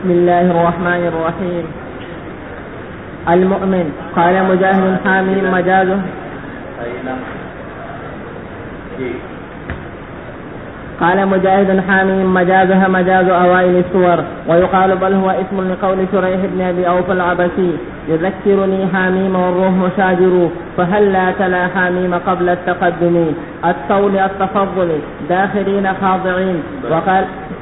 بسم الله الرحمن الرحيم. المؤمن قال مجاهد حاميم مجازه قال مجاهد حاميم مجازها مجاز أوائل السور، ويقال بل هو اسم لقول شريح بن أبي أوفى العبسي يذكرني حاميم والروح مشاجر، فهلا تلا حاميم قبل التقدم الطول التفضل داخلين خاضعين. وقال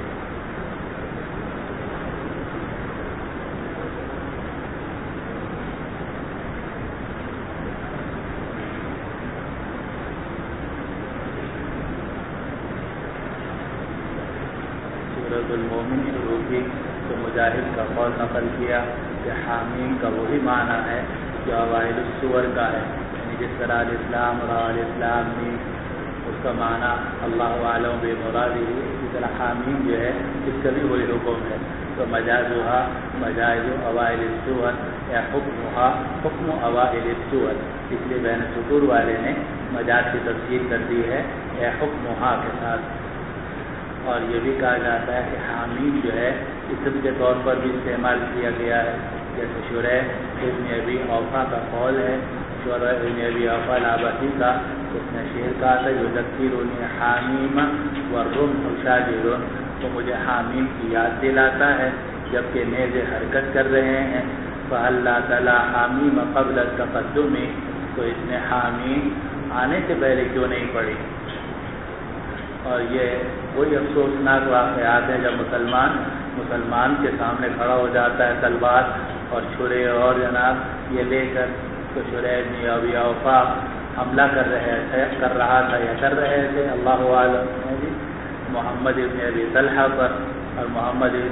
المومن شروع کی تو مجاہد کا قول نقل کیا کہ حامیم کا وہی معنی ہے جو اوائل السور کا ہے، یعنی جس طرح الاسلام را الاسلام میں اس کا معنی اللہ عالم بے مرادی، اسی طرح حامیم جو ہے اس کا بھی وہی حکم ہے. تو مجازها مجاز اوائل السور یا حکمها حکم اوائل السور، اس لیے بین سطور والے نے مجاز کی تفسیر کر دی ہے یا حکمها کے ساتھ. اور یہ بھی کہا جاتا ہے کہ حامیم جو ہے اسم کے طور پر بھی استعمال کیا گیا ہے، جیسے شریح ابن ابی اوفا کا قول ہے، شریح ابن ابی اوفا العبسی کا، اس نے شعر کہا تھا یذکرنی حامیم والرمح شاجر، تو مجھے حامیم کی یاد دلاتا ہے جبکہ نیزے حرکت کر رہے ہیں. فہلا تلا حامیم قبل التقدم، تو اس نے حامیم آنے سے پہلے کیوں نہیں پڑھی. اور یہ وہی افسوسناک واقعات ہیں جب مسلمان کے سامنے کھڑا ہو جاتا ہے تلوار اور چھرے اور جناب یہ لے کر، تو شریح بن ابی اوفا حملہ کر رہا تھا یا کر رہے تھے اللہ عالم محمد ابن ابی طلحہ پر، اور محمد ابن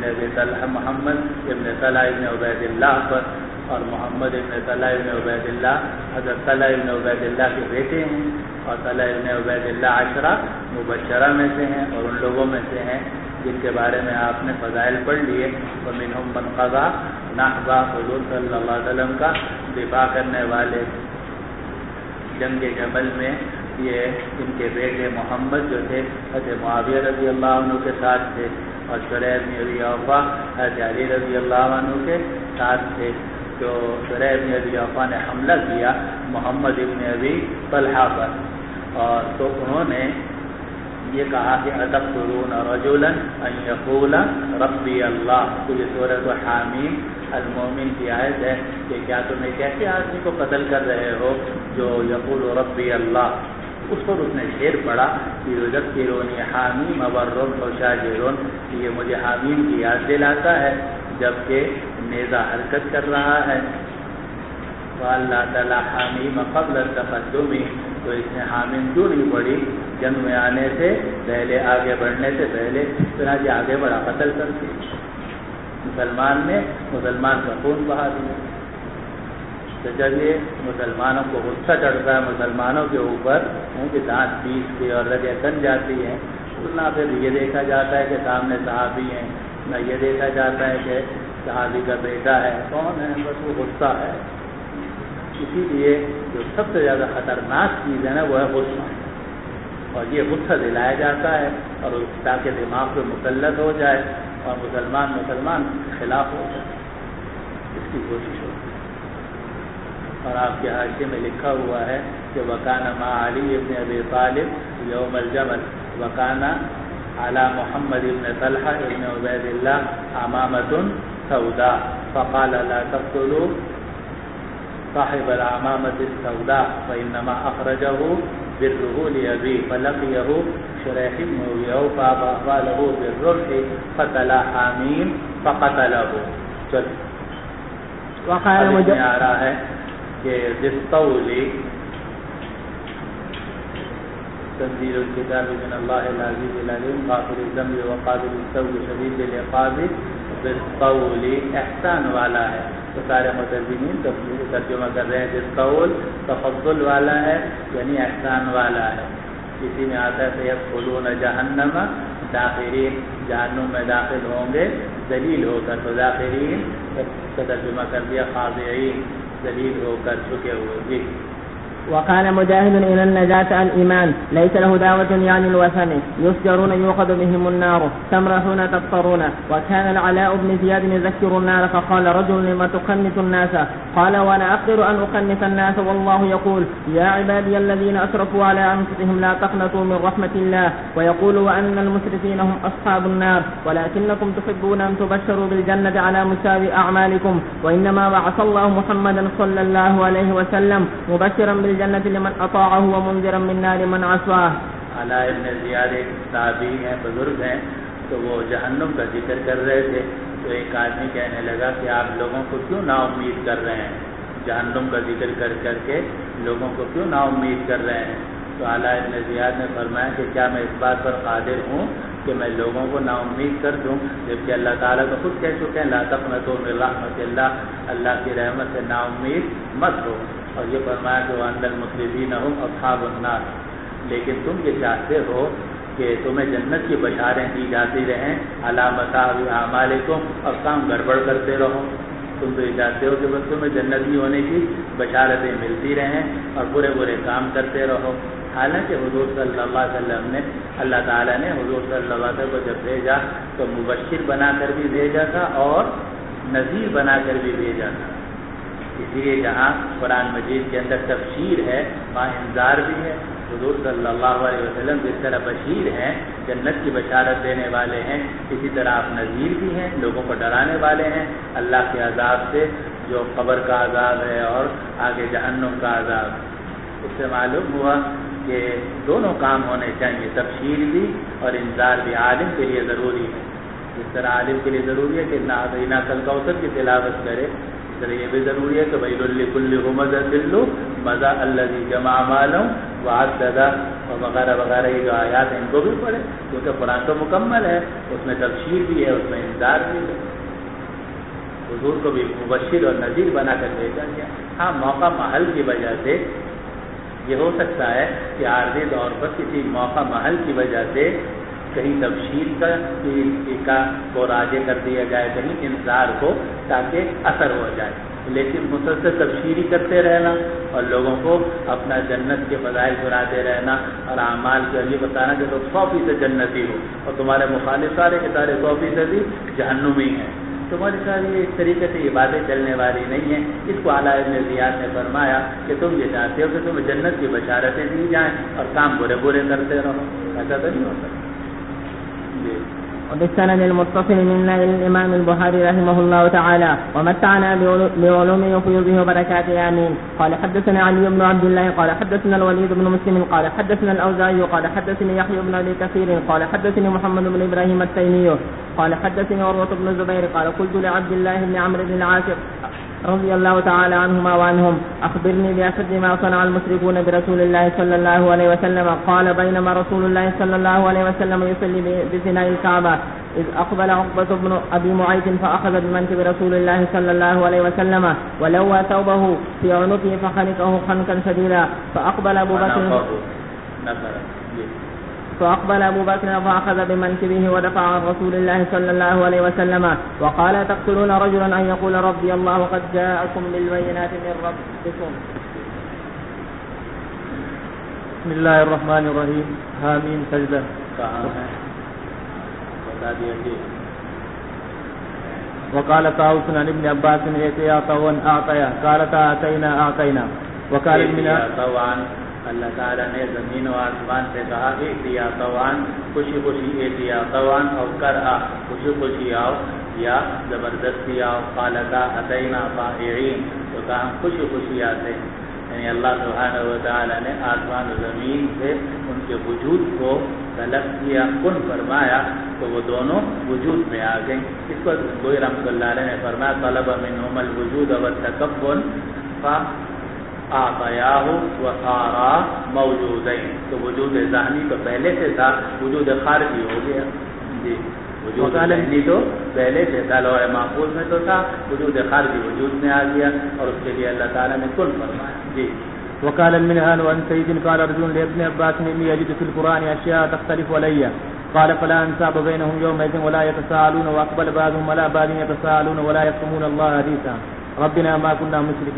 طلحہ ابن عبید اللہ پر، اور محمد ابن طلحہ ابن عبید اللہ حضرت طلحہ ابن عبید اللہ کے بیٹے ہیں، اور طلحہ ابن عبید اللہ عشرہ مبشرہ میں سے ہیں، اور ان لوگوں میں سے ہیں جن کے بارے میں آپ نے فضائل پڑھ لیے. ومنہم من قضا نحبہ، حضور صلی اللہ علیہ وسلم کا دفاع کرنے والے. جنگ جمل میں یہ ان کے بیٹے محمد جو تھے حضرت معاویہ رضی اللہ عنہ کے ساتھ تھے، اور شریح بن ابی اوفا حضرت علی رضی اللہ عنہ کے ساتھ تھے. جو شریح بن ابی اوفا نے حملہ کیا محمد ابن ابی طلحہ پر، اور تو انہوں نے یہ کہا کہ اتقتلون رجلا ان یقول ربی اللہ، تو یہ سورۃ حامیم المومن کی آیت ہے کہ کیا تم ایک ایسے آدمی کو قتل کر رہے ہو جو یقول ربی اللہ. اس پر اس نے شعر پڑھا کہ یذکرنی حامیم والرمح شاجر، کہ یہ مجھے حامیم کی یاد دلاتا ہے جبکہ نیزہ حرکت کر رہا ہے. وَأَلَّا تَلَا حَامِيمَ قَبْلَ التَّقَدُّمِ، تو اس نے حامیم کیوں نہیں پڑھی جنگ میں آنے سے پہلے، آگے بڑھنے سے پہلے، چنانچہ آگے بڑھا قتل کر کے مسلمان کا خون بہا دیا. تو جب یہ مسلمانوں کو غصہ چڑھتا ہے مسلمانوں کے اوپر کہ دانت پیس کے اور رگیں کن جاتی ہیں، نہ پھر یہ دیکھا جاتا ہے کہ سامنے صحابی ہیں، نہ یہ دیکھا جاتا ہے کہ صحابی کا بیٹا ہے، کون ہے، بس وہ غصہ ہے. اسی لیے جو سب سے زیادہ خطرناک چیز ہے نا وہ ہے غصہ، اور یہ غصہ دلایا جاتا ہے اور تاکہ دماغ پہ مسلط ہو جائے اور مسلمان خلاف ہو جائے، اس کی کوشش ہوتی ہے. اور آپ کے حاشیے میں لکھا ہوا ہے کہ وکانہ مع علی ابن ابی طالب یوم الجمل، وکانہ علی محمد ابن طلحہ ابن عبید اللہ عمامۃ سوداء فقال لا تقتلوا صاحب العمامۃ السوداء فإنما أخرجه بره لأبيه فلقيه شريح بن أبي أوفى فأخذ له بالرمح فتلا حاميم فقتله. وقال مجاہد آ رہا ہے کہ بالطول تنزيل الكتاب من الله العزيز العليم غافر الذنب وقابل التوب شديد العقاب. بالطول احسان والا ہے، تو سارے مترجمین ترجمہ کر رہے ہیں بالطول تفضل والا ہے یعنی احسان والا ہے. اسی میں آتا ہے سیدخلون جہنم داخرین، جہنم میں داخل ہوں گے ذلیل ہو کر، تو داخرین کا ترجمہ کر دیا خاضعین، ذلیل ہو کر جھکے ہوئے. جی وقال مجاهد إلى النجاة الإيمان ليس له دعوة يعني الوثن يسجرون يوقد بهم النار تمرحون تبصرون. وكان العلاء بن زياد يذكر النار فقال رجل لما تخنث الناس؟ قال وأنا أقدر أن أخنث الناس والله يقول يا عبادي الذين أسرفوا على أنفسهم لا تقنطوا من رحمة الله ويقول وأن المسرفين هم أصحاب النار ولكنكم تحبون أن تبشروا بالجنة على مساوي أعمالكم وإنما بعث الله محمدا صلى الله عليه وسلم مبشرا بالجنة لمن أطاعه ومنذرا من نار من عصاه. علاء بن زیاد ایک تابعی ہیں، بزرگ ہیں، تو وہ جہنم کا ذکر کر رہے تھے تو ایک آدمی کہنے لگا کہ آپ لوگوں کو کیوں نا امید کر رہے ہیں، جہنم کا ذکر کر کر کے لوگوں کو کیوں نا امید کر رہے ہیں؟ تو علاء بن زیاد نے فرمایا کہ کیا میں اس بات پر قادر ہوں کہ میں لوگوں کو نا امید کر دوں، جبکہ اللہ تعالیٰ تو خود کہہ چکے ہیں لا تقنطوا من رحمت اللہ، اللہ کی رحمت سے نا امید مت ہو، اور یہ فرمایا کہ وَأَنَّ الْمُسْرِفِينَ هُمْ أَصْحَابُ النَّارِ، لیکن تم یہ چاہتے ہو کہ تمہیں جنت کی بشاریں دی جاتی رہیں علی مصابیح اعمالکم اور کام گڑبڑ کرتے رہو، تم تو یہ چاہتے ہو کہ بس تمہیں جنتی ہونے کی بشارتیں ملتی رہیں اور برے برے کام کرتے رہو، حالانکہ حضور صلی اللہ علیہ وسلم نے اللہ تعالیٰ نے حضور صلی اللہ علیہ وسلم کو جب بھیجا تو مبشر بنا کر بھی بھیجا تھا اور نذیر بنا کر بھی بھیجا تھا، اس لیے جہاں قرآن مجید کے اندر تبشیر ہے وہاں انذار بھی ہے۔ حضور صلی اللہ علیہ وسلم جس طرح بشیر ہیں، جنت کی بشارت دینے والے ہیں، اسی طرح آپ نذیر بھی ہیں، لوگوں کو ڈرانے والے ہیں اللہ کے عذاب سے، جو قبر کا عذاب ہے اور آگے جہنم کا عذاب۔ اس سے معلوم ہوا کہ دونوں کام ہونے چاہیے، تبشیر بھی اور انذار بھی عالم کے لیے ضروری ہے۔ جس طرح عالم کے لیے ضروری ہے کہ نہ کل کوثر کی تلاوت کرے، اس طرح یہ بھی ضروری ہے کہ ویل لکل ہمزۃ لمزہ الذی جمع مالا وعددہ وغیرہ وغیرہ، یہ جو آیات ہیں ان کو بھی پڑھے، کیونکہ قرآن تو مکمل ہے، اس میں تبشیر بھی ہے، اس میں انذار بھی ہے۔ حضور کو بھی مبشر اور نذیر بنا کر بھیجا گیا۔ ہاں موقع محل کی وجہ سے یہ ہو سکتا ہے کہ عارضی طور پر کسی موقع محل کی وجہ سے کہیں تبشیر کو راجع کر دیا جائے، کہیں انذار کو، تاکہ اثر ہو جائے، لیکن مسلسل تبشیری کرتے رہنا اور لوگوں کو اپنا جنت کے فضائل سناتے رہنا اور اعمال کے یہ بتانا کہ تو 100% جنتی ہو اور تمہارے مخالف سارے کے سارے 100% ہی جہنمی ہیں، تمہاری ساری اس طریقے سے یہ باتیں چلنے والی نہیں ہیں۔ اس کو علاء بن زیاد نے فرمایا کہ تم یہ چاہتے ہو کہ تمہیں جنت کی بشارتیں دی جائیں اور کام برے برے کرتے رہو، ایسا تو نہیں ہوتا۔ وبالسند المتصل منا إلى الإمام البخاري رحمه الله تعالى ومتعنا بعلومه وفيوضه وبركاته آمين. قال حدثنا علي بن عبد الله قال حدثنا الوليد بن مسلم قال حدثنا الأوزاعي قال حدثني يحيى بن أبي كثير قال حدثني محمد بن إبراهيم التيمي قال حدثني عروة بن الزبير قال قلت لعبد الله بن عمرو بن العاص رضي الله تعالى عنهما وعنهم أخبرني بأشد ما صنع المشركون برسول الله صلى الله عليه وسلم. قال بينما رسول الله صلى الله عليه وسلم يصلي بفناء الكعبة إذ أقبل عقبة بن أبي معيط فأخذ بمنكب رسول الله صلى الله عليه وسلم ولوى ثوبه في عنقه فخنقه خنقا شديدا فأقبل أبو بكر فأخذ بمنكبه ودفع عن رسول الله صلى الله عليه وسلم وقال تقتلون رجلا أن يقول ربي الله قد جاءكم بالبينات من ربكم. بسم الله الرحمن الرحيم. حامیم سجدہ وقال طاووس عن ابن عباس ائتيا طوعا اعطيا قالتا اعطينا وقال من طوعا، اللہ تعالیٰ نے زمین و آسمان سے کہا ائتيا طوعا، خوشی خوشی ائتيا طوعا، اور کرا خوشی خوشی آؤ یا زبردستی آؤ، قالتا اتينا طائعين، تو کہا ہم خوشی خوشی آتے ہیں، یعنی اللہ سبحانہ و تعالیٰ نے آسمان و زمین سے ان کے وجود کو طلب کیا، کن فرمایا تو وہ دونوں وجود میں آ گئے۔ اس پر گوئی رحمۃ اللہ علیہ نے فرمایا طلب منہم الوجود والتکبن فاعطیاہ وصارا موجودین، تو وجود ذہنی تو پہلے سے تھا، وجود خارجی ہو گیا۔ جی وجود ذہنی تو پہلے سے تھا، لوح محفوظ میں تو تھا، وجود خارجی وجود میں آ گیا اور اس کے لیے اللہ تعالیٰ نے کن فرمایا۔ جی وقال المنهال عن سيد قال رجل لابن عباس إني أجد في القرآن أشياء تختلف علي، قال فلا أنساب بينهم يومئذ ولا يتساءلون، وأقبل بعضهم على بعض يتساءلون ولا يكتمون الله حديثا ربنا ما كنا مشركين.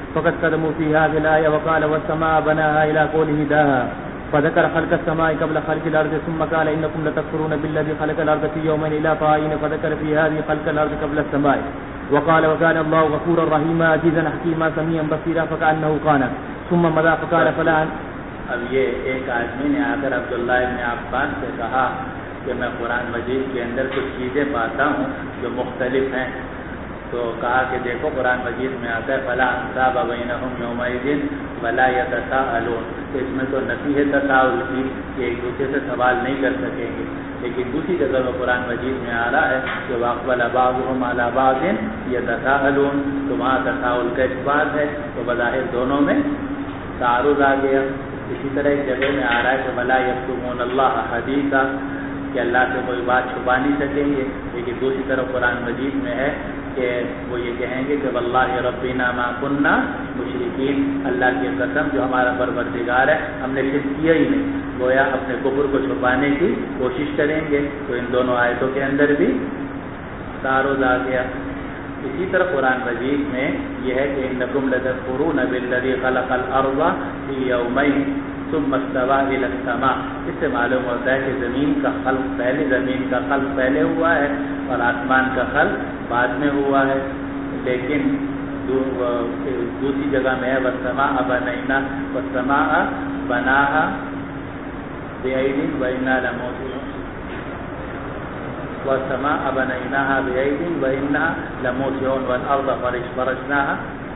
فقد قدموا في هذه الآية وقال والسماء بناها إلى قوله داها فذكر خلق السماء قبل خلق الأرض ثم قال إنكم لتكفرون بالذي خلق الأرض في يومين إلى طائين فذكر في هذه خلق الأرض قبل السماء وقال وكان الله غفورا رحيما عزيزا حكيما سميعا بصيرا فكأنه قال ثم مضى فقال فلا. اب یہ ایک آدمی نے آ کر عبداللہ ابن عباس سے کہا کہ میں قرآن مجید کے اندر کچھ چیزیں پاتا ہوں جو مختلف ہیں. تو کہا کہ دیکھو قرآن مجید میں آتا ہے فلا انصاب بینہم یومئذ ولا یتساءلون. تو اس میں تو نفی ہے تساؤل کی کہ ایک دوسرے سے سوال نہیں کر سکیں گے. لیکن دوسری جگہ میں قرآن مجید میں آ رہا ہے کہ واقبل بعضهم علی بعض یتساءلون. تو وہاں تساؤل کا اثبات ہے تو بظاہر دونوں میں تعارض آ گیا. اسی طرح ایک جگہ میں آ رہا ہے کہ ولا یکتمون اللہ حدیثا کہ اللہ سے کوئی بات چھپا نہیں سکیں گے. لیکن دوسری طرف قرآن مجید میں ہے کہ وہ یہ کہیں گے کہ واللہ ربنا ما كنا مشرکین. اللہ کی قسم جو ہمارا پروردگار ہے ہم نے شرک کیا ہی نہیں. گویا اپنے کفر کو چھپانے کی کوشش کریں گے. تو ان دونوں آیتوں کے اندر بھی تعارض آ گیا. اسی طرح قرآن مجید میں یہ ہے کہ انکم لتکفرون بالذی خلق الارض فی یومین ثم استوى الى السماء. اس سے معلوم ہوتا ہے کہ زمین کا خلق پہلے ہوا ہے اور آسمان کا خلق بعد میں ہوا ہے. لیکن دوسری جگہ میں ہے والسماء بناها بأيد وإنا لموسعون. والسماء بنيناها بأيد وإنا لموسعون والأرض فرشناها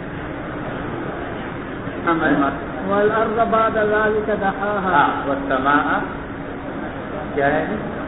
والأرض بعد ذلك دحاها. والسماء کیا ہے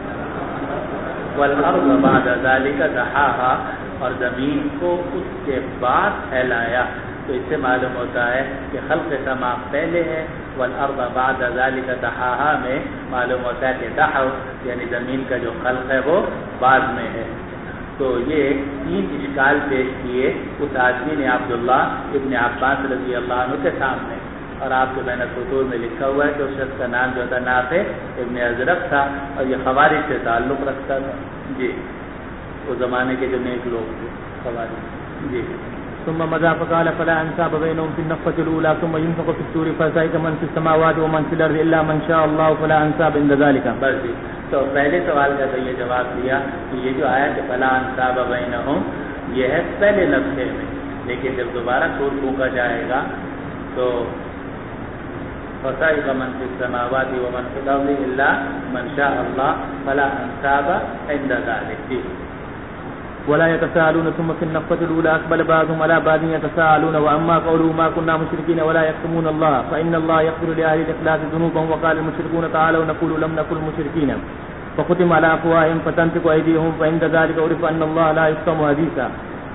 والأرض بعد ذلك دحاها اور زمین کو اس کے بعد پھیلایا. تو اس سے معلوم ہوتا ہے کہ خلق سما پہلے ہے. والارض بعد ذلك دحاها میں معلوم ہوتا ہے کہ دحو یعنی زمین کا جو خلق ہے وہ بعد میں ہے. تو یہ 3 اشکال پیش کیے اس آدمی نے عبداللہ ابن عباس رضی اللہ عنہ کے سامنے. اور آپ کے بین السطور میں لکھا ہوا ہے کہ اس شخص کا نام جو تھا نافع ابن ازرق تھا اور یہ خوارج سے تعلق رکھتا تھا. جی اس زمانے کے جو نیک لوگ تھے خوارج. جی ثم مضى فقال فلا انساب بينهم في النفخة الأولى ثم ينفخ في الصور فصعق من في السماوات ومن في الأرض إلا من شاء الله فلا انساب عند ذلك. بس جی تو پہلے سوال کا تو یہ جواب دیا کہ یہ جو آیا کہ فلا انساب بینہم یہ ہے پہلے نفخے میں. لیکن جب دوبارہ سور پھونکا جائے گا تو فصعق من في السماوات ومن في الأرض إلا من شاء الله فلا انساب عند ذلك. جی ولا يتساءلون ثم في النفخة الأولى أقبل بعضهم على بعض يتساءلون وأما قوله ما كنا مشركين ولا يكتمون الله فإن الله يغفر لأهل الإخلاص ذنوبهم وقال المشركون تعالوا نقول لم نكن مشركين فختم على أفواههم فتنطق أيديهم فعند ذلك عرف أن الله لا يكتم حديثا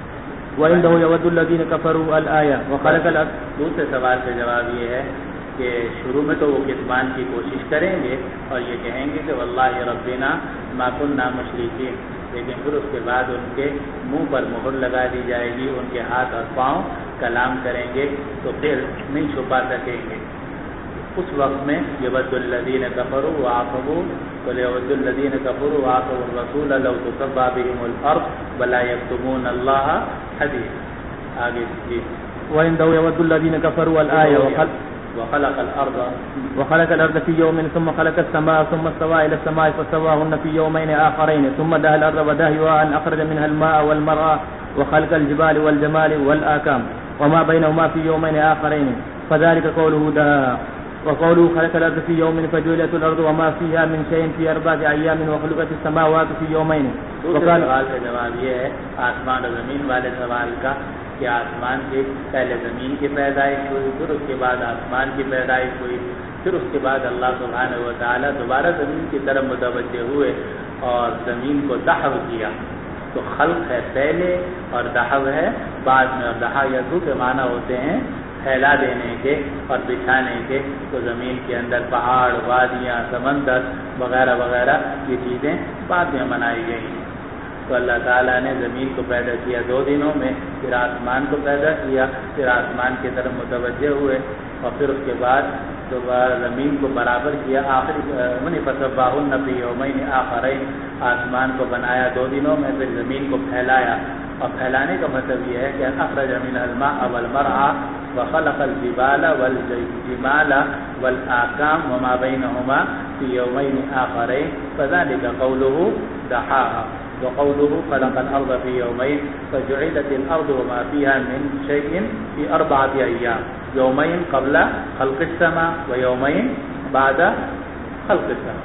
وعنده يود الذين كفروا الآية وخلق الأرض. دوسرے سوال کا جواب یہ ہے کہ شروع میں تو وہ کتمان کی کوشش کریں گے اور یہ کہیں گے کہ واللہ ربنا ما كنا مشرکین. لیکن پھر اس کے بعد ان کے منہ پر مہر لگا دی جائے گی. ان کے ہاتھ اور پاؤں کلام کریں گے تو پھر نہیں چھپا سکیں گے. اس وقت میں یود الذین کفروا وعاقبوا ولیود الذین کفروا وعاقبوا الرسول لو تصبى بهم الارض ولا يكتمون الله حديثا. آگے جی وعنده يود الذين كفروا الآية وخلق الأرض في يوم ثم خلق السماء ثم استوى إلى السماء فسواهن في يومين آخرين ثم دها الأرض ودهيها أن أخرج منها الماء والمرعى وخلق الجبال والجمال والآكام وما بينهما في يومين آخرين فذلك قوله دها. وقوله خلق الأرض في يوم فجعلت الأرض وما فيها من شيء في 4 أيام وخلقت السماوات في يومين. دوسرے سوال کا جواب یہ ہے آسمان اور زمین والے سوال کا کہ آسمان کے پہلے زمین کی پیدائش ہوئی پھر اس کے بعد آسمان کی پیدائش ہوئی پھر اس کے بعد اللہ سبحانہ و تعالیٰ دوبارہ زمین کی طرف متوجہ ہوئے اور زمین کو دحو کیا. تو خلق ہے پہلے اور دحو ہے بعد میں. اور دحا یدو کے معنی ہوتے ہیں پھیلا دینے کے اور بچھانے کے. تو زمین کے اندر پہاڑ وادیاں سمندر وغیرہ وغیرہ یہ چیزیں بعد میں بنائی گئی. تو اللہ تعالیٰ نے زمین کو پیدا کیا 2 دنوں میں پھر آسمان کو پیدا کیا پھر آسمان کی طرف متوجہ ہوئے اور پھر اس کے بعد دوبارہ زمین کو برابر کیا. آخری فسواہن فی یومین آخرین آسمان کو بنایا 2 دنوں میں پھر زمین کو پھیلایا. اور پھیلانے کا مطلب یہ ہے کہ اخرج من الماء والمرعى وخلق الجبال والجمال والآكام وما بينهما في يومين آخرين فذلك قوله دحاها. وقوله خلق الأرض في يومين فجعلت الأرض وما فيها من شيء في 4 أيام، يومين قبل خلق السماء ويومين بعد خلق السماء،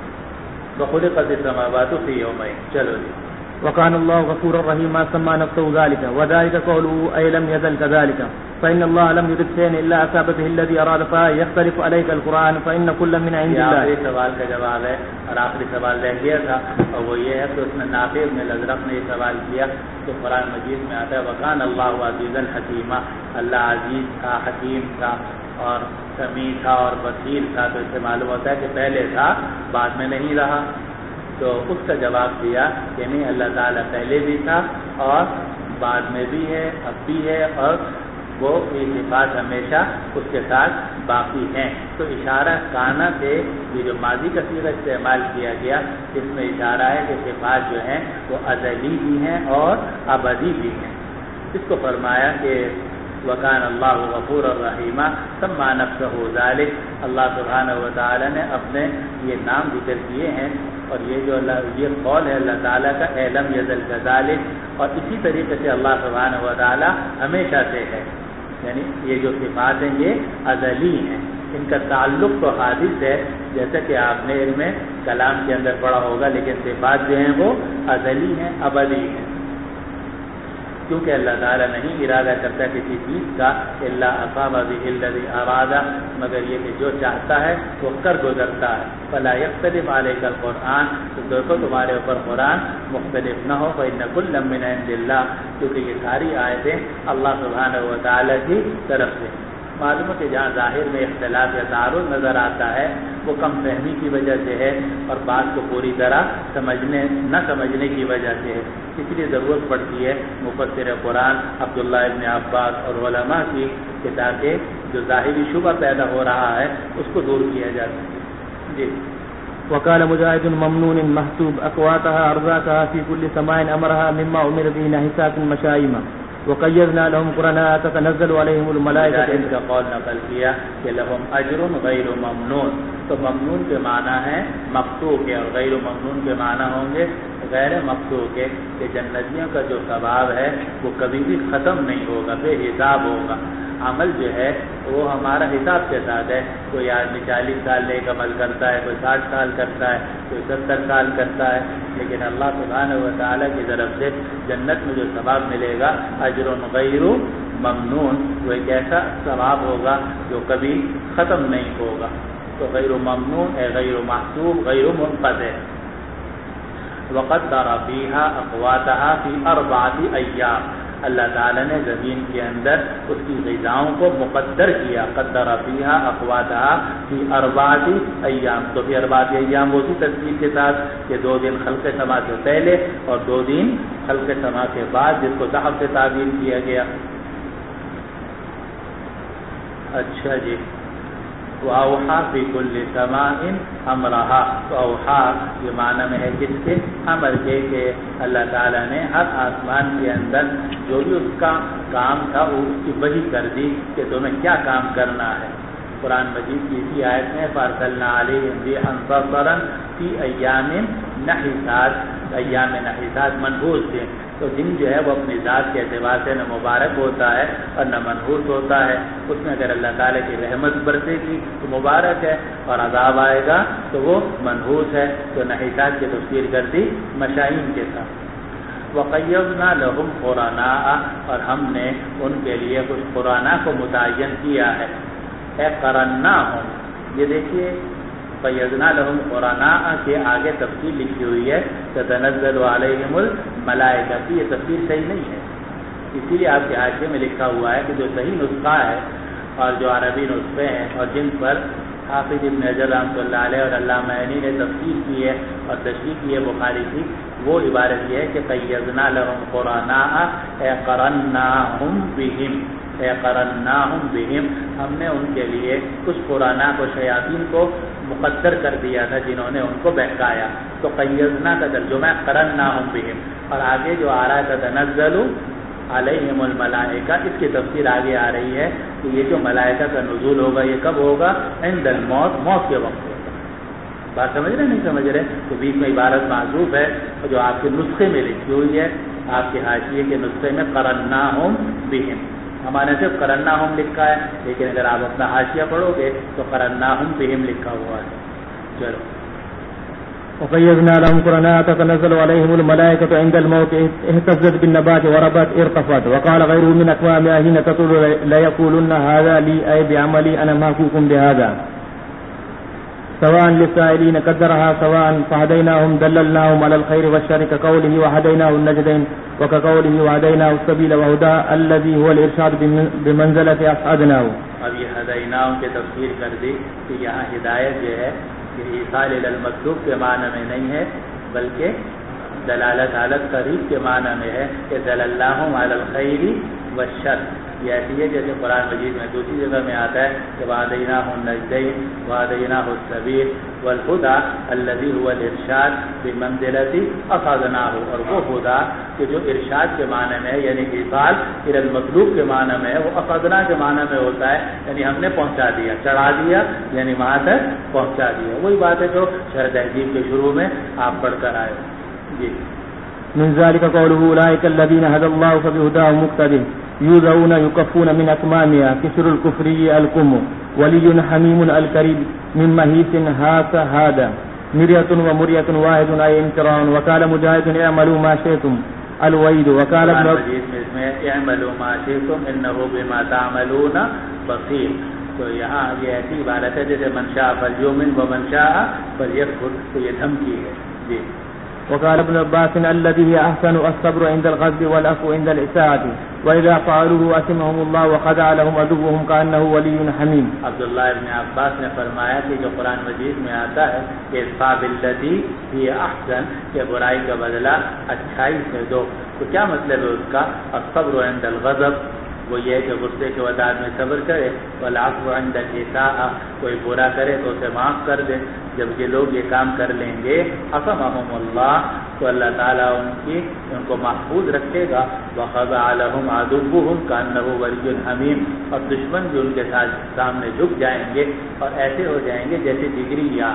وخلقت السماوات في يومين. چلو جی. وكان الله غفورا رحيما سمى نفسه ذلك، وذلك قوله أي لم يزل كذلك، فإن الله لم يرد شيئا إلا أصاب به الذي أراد، فيختلف عليك القرآن فإن كل من عند الله. آخری سوال کا جواب ہے، اور آخری سوال رہ گیا تھا، اور وہ یہ ہے کہ اس نے نافع بن الازرق نے یہ سوال کیا کہ قرآن مجید میں آتا ہے وَكَانَ اللَّهُ عَزِيزًا حَكِيمًا، اللہ عزیز تھا، حکیم تھا اور سمیع تھا اور بصیر تھا. تو اس سے معلوم ہوتا ہے کہ پہلے تھا بعد میں نہیں رہا. تو اس کا جواب دیا کہ نہیں، اللہ تعالیٰ پہلے بھی تھا اور بعد میں بھی ہے، اب بھی ہے، اور وہ یہ صفات ہمیشہ اس کے ساتھ باقی ہیں. تو اشارہ کانا سے یہ جو ماضی کا صیغہ استعمال کیا گیا، اس میں اشارہ ہے کہ صفات جو ہیں وہ ازلی بھی ہیں اور ابدی بھی ہیں. اس کو فرمایا کہ وَكَانَ اللَّهُ غَفُورًا رَحِيمًا سَمَّى نَفْسَهُ ذَلِكَ، اللہ سبحانہ و تعالی نے اپنے یہ نام ذکر کیے ہیں. اور یہ جو یہ قول ہے اللہ تعالیٰ کا اے لم یزل کذالک، اور اسی طریقے سے اللہ سبحانہ و تعالی ہمیشہ سے ہے، یعنی یہ جو صفات ہیں یہ ازلی ہیں، ان کا تعلق تو حادث ہے جیسا کہ آپ نے علم کلام کے اندر پڑھا ہوگا، لیکن صفات جو ہیں وہ ازلی ہیں، ابدی ہیں. کیونکہ اللہ تعالیٰ نہیں ارادہ کرتا کسی چیز کا الا اصاب به الذی اراد، مگر یہ کہ جو چاہتا ہے وہ کر گزرتا ہے. فلا یختلف علیک القرآن، تو دیکھو تمہارے اوپر قرآن مختلف نہ ہو. فإن كل من عند اللہ، کیونکہ یہ ساری آیتیں اللہ سبحانہ و تعالیٰ کی طرف سے. معلوم ہے کہ جہاں ظاہر میں اختلاف یا تعارض نظر آتا ہے وہ کم فہمی کی وجہ سے ہے اور بات کو پوری طرح نہ سمجھنے کی وجہ سے ہے. اس لیے ضرورت پڑتی ہے مفسر قرآن عبداللہ ابن عباس اور علماء کی کتابیں جو ظاہری شبہ پیدا ہو رہا ہے اس کو دور کیا جا سکے. جی. وقال مجاهد ممنون محسوب اقواتها ارزاقها في كل سماء امرها مما امر به نحسات مشائمه وقيضنا لهم قرناء تتنزل عليهم الملائكة. ان کا قول نقل کیا کہ لهم اجر غیر ممنون، تو ممنون کے معنی ہے مقطوع کے، اور غیر ممنون کے معنی ہوں گے غیر مقطوع کے، کہ جنتیوں کا جو ثواب ہے وہ کبھی بھی ختم نہیں ہوگا، بے حساب ہوگا. عمل جو ہے وہ ہمارا حساب کے ساتھ ہے. کوئی آدمی 40 سال لے کر عمل کرتا ہے، کوئی 60 سال کرتا ہے، کوئی 70 سال کرتا ہے، لیکن اللہ سبحانہ و تعالیٰ کی طرف سے جنت میں جو ثواب ملے گا اجر غیر ممنون، وہ ایک ایسا ثواب ہوگا جو کبھی ختم نہیں ہوگا. تو غیر ممنون ہے، غیر محسوب، غیر منقطع. وقدر فیہا اقواتہا فی 4 ایام، اللہ تعالیٰ نے زمین کے اندر اس کی غذاؤں کو مقدر کیا. قدر فیہا اقواتہا فی 4 ایام، تو فی 4 ایام وہ اسی ترتیب کے ساتھ کہ 2 دن خلق سما سے پہلے اور 2 دن خلق سما کے بعد، جس کو ذہب سے تعبیر کیا گیا. اچھا جی. وَأَوْحَى فِي كُلِّ سَمَاءٍ أَمْرَهَا، تو اوحا یہ معنی میں ہے جس کے امر کے کہ اللہ تعالیٰ نے ہر آسمان کے اندر جو بھی اس کا کام تھا وہ اس کی وحی کر دی کہ تمہیں کیا کام کرنا ہے. قرآن مجید کی اسی آیت میں فَأَرْسَلْنَا عَلَيْهِمْ رِيحًا صَرْصَرًا فِي أَيَّامٍ نَحِسَاتٍ، ایام نحسات منحوس تھے. تو دن جو ہے وہ اپنی ذات کے اعتبار سے نہ مبارک ہوتا ہے اور نہ منحوس ہوتا ہے. اس میں اگر اللہ تعالیٰ کی رحمت برسے گی تو مبارک ہے، اور عذاب آئے گا تو وہ منحوس ہے. تو نحسات کی تفسیر کر دی مشائم کے ساتھ. وَقَيَّضْنَا لَهُمْ قُرَنَاءَ، اور ہم نے ان کے لیے کچھ قرآناء کو متعین کیا ہے. اے قرناہم، یہ دیکھیے قیضنا لهم قرناء کے آگے تفصیل لکھی ہوئی ہے تتنزل علیہم الملائکہ کی، یہ تفصیل صحیح نہیں ہے. اسی لیے آپ کے حاشیے میں لکھا ہوا ہے کہ جو صحیح نسخہ ہے اور جو عربی نسخے ہیں اور جن پر حافظ ابن حجر رحمۃ اللہ علیہ اور علامہ عینی نے تفصیل کی ہے اور تشریح کی ہے بخاری کی، وہ عبارت یہ ہے کہ قیضنا لهم قرناء اے قرناہم بہم، اے قرناہم بہم، ہم نے ان کے لیے کچھ قرآناء کو، شیاطین کو مقدر کر دیا تھا جنہوں نے ان کو بہکایا. تو قیضنا کا ترجمہ ہے قرناہم بہم، اور آگے جو آ رہا ہے تتنزل علیہم الملائکہ، اس کی تفسیر آگے آ رہی ہے کہ یہ جو ملائکہ کا نزول ہوگا یہ کب ہوگا؟ عند الموت، موت کے وقت ہوگا۔ بات سمجھ رہے نہیں سمجھ رہے؟ تو بیچ میں عبارت معذوف ہے جو آپ کے نسخے میں لکھی ہوئی ہے، آپ کے حاشیے کے نسخے میں قرناہم بہم، ہمارے صرف قرناہم لکھا ہے، لیکن اگر آپ اپنا حاشیہ پڑھو گے تو قرناہم بہم لکھا ہوا ہے۔ چلو وقيضنا لهم قرناء تتنزل عليهم الملائكة عند الموت اهتزت بالنبات وربت ارتفعت. وقال غيره من أكوامها حين تطول ليقولن هذا لي أي بعملي أنا محكوك بهذا سواء للسائلين قدرها سواء فهديناهم دللناهم على الخير والشر كقوله وهديناه النجدين وكقوله وهديناه السبيل وهدى الذي هو الإرشاد بمنزلة أسعدناه. اب یہ ہدیناہم کی تفسیر کر دی کہ یہاں ہدایت جو ہے کہ ایصال الی المطلوب کے معنی میں نہیں ہے بلکہ دلالت علی الطریق کے معنی میں ہے کہ دللناہم علی الخیر والشر. یہ ایسی ہے جیسے قرآن مجید میں دوسری جگہ میں آتا ہے کہ وَهَدَيْنَاهُ النَّجْدَيْنِ وَهَدَيْنَاهُ السَّبِيلَ وَالْهُدَى الَّذِي هُوَ الْإِرْشَادُ بِمَنزِلَةِ أَخَذْنَاهُ، اور وہ خدا کہ جو ارشاد کے معنی میں ہے یعنی ایصال الی المطلوب کے معنی میں ہے، وہ اخذنا کے معنی میں ہوتا ہے یعنی ہم نے پہنچا دیا، چڑھا دیا یعنی وہاں تک پہنچا دیا. وہی بات ہے جو شرح تہذیب کے شروع میں آپ پڑھ کر آئے. جی من ذلك قوله أولئك الذين هدى الله فبهداه مقتدٍ يوذون يكفون من أكمامها كسر الكفري الكم ولي حميم الكريم من مهيس هذا مرية ومرية واحد أي امتراء. وقال مجاهد اعملوا ما شئتم الويد. وقال ابن میں اعملوا ما شئتم انه بما تعملون بصير. تو یہاں یہ ایسی عبارت ہے جیسے من شاء فلیؤمن ومن شاء فلیکفر، تو یہ دھمکی ہے. جی وقال ابن عباس الذي هي أحسن الصبر عند الغضب والعفو عند الإساءة وإذا فعلوه أسمهم الله وخدع لهم عدوهم كأنه ولي حميم. عبداللہ ابن عباس نے فرمایا کہ جو قرآن مجید میں آتا ہے کہ اصحاب الذی ہی احسن، کہ برائی کا بدلہ اچھائی سے دو، تو کیا مطلب ہے اس کا؟ الصبر عند الغضب، وہ یہ ہے کہ غصے کے وقت آدمی صبر کرے، والعفو عند الاساءة، کوئی برا کرے تو اسے معاف کر دے. جب یہ لوگ یہ کام کر لیں گے عصمہم اللہ، تو اللہ تعالیٰ ان کو محفوظ رکھے گا. وخضع لهم عدوهم كأنه ولي حميم، اور دشمن بھی ان کے ساتھ سامنے جھک جائیں گے اور ایسے ہو جائیں گے جیسے جگری یار.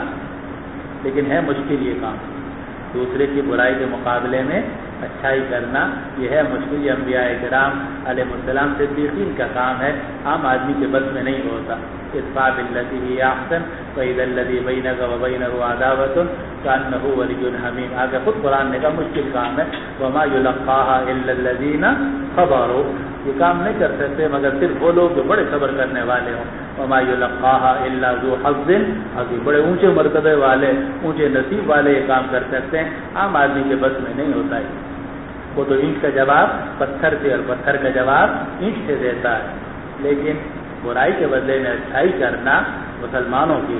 لیکن ہے مشکل یہ کام، دوسرے کی برائی کے مقابلے میں اچھائی کرنا یہ ہے مشکل. یہ انبیاء کرام علیہ السلام صدیقین کا کام ہے، عام آدمی کے بس میں نہیں ہوتا. اصحاب الذی ہی احسن فاذا الذی بینک وبینہ عداوۃ کأنہ ولی حمیم. آگے خود قرآن نے کہا مشکل کام ہے. وما یلقاها الا الذین صبروا، یہ کام نہیں کر سکتے مگر صرف وہ لوگ جو بڑے صبر کرنے والے ہوں. وما یلقاها الا ذو حظ عظیم، بڑے اونچے مرتبے والے اونچے نصیب والے یہ کام کر سکتے ہیں، عام آدمی کے بس میں نہیں ہوتا ہے. وہ تو اینٹ کا جواب پتھر سے اور پتھر کا جواب اینٹ سے دیتا ہے. لیکن برائی کے بدلے میں اچھائی کرنا، مسلمانوں کی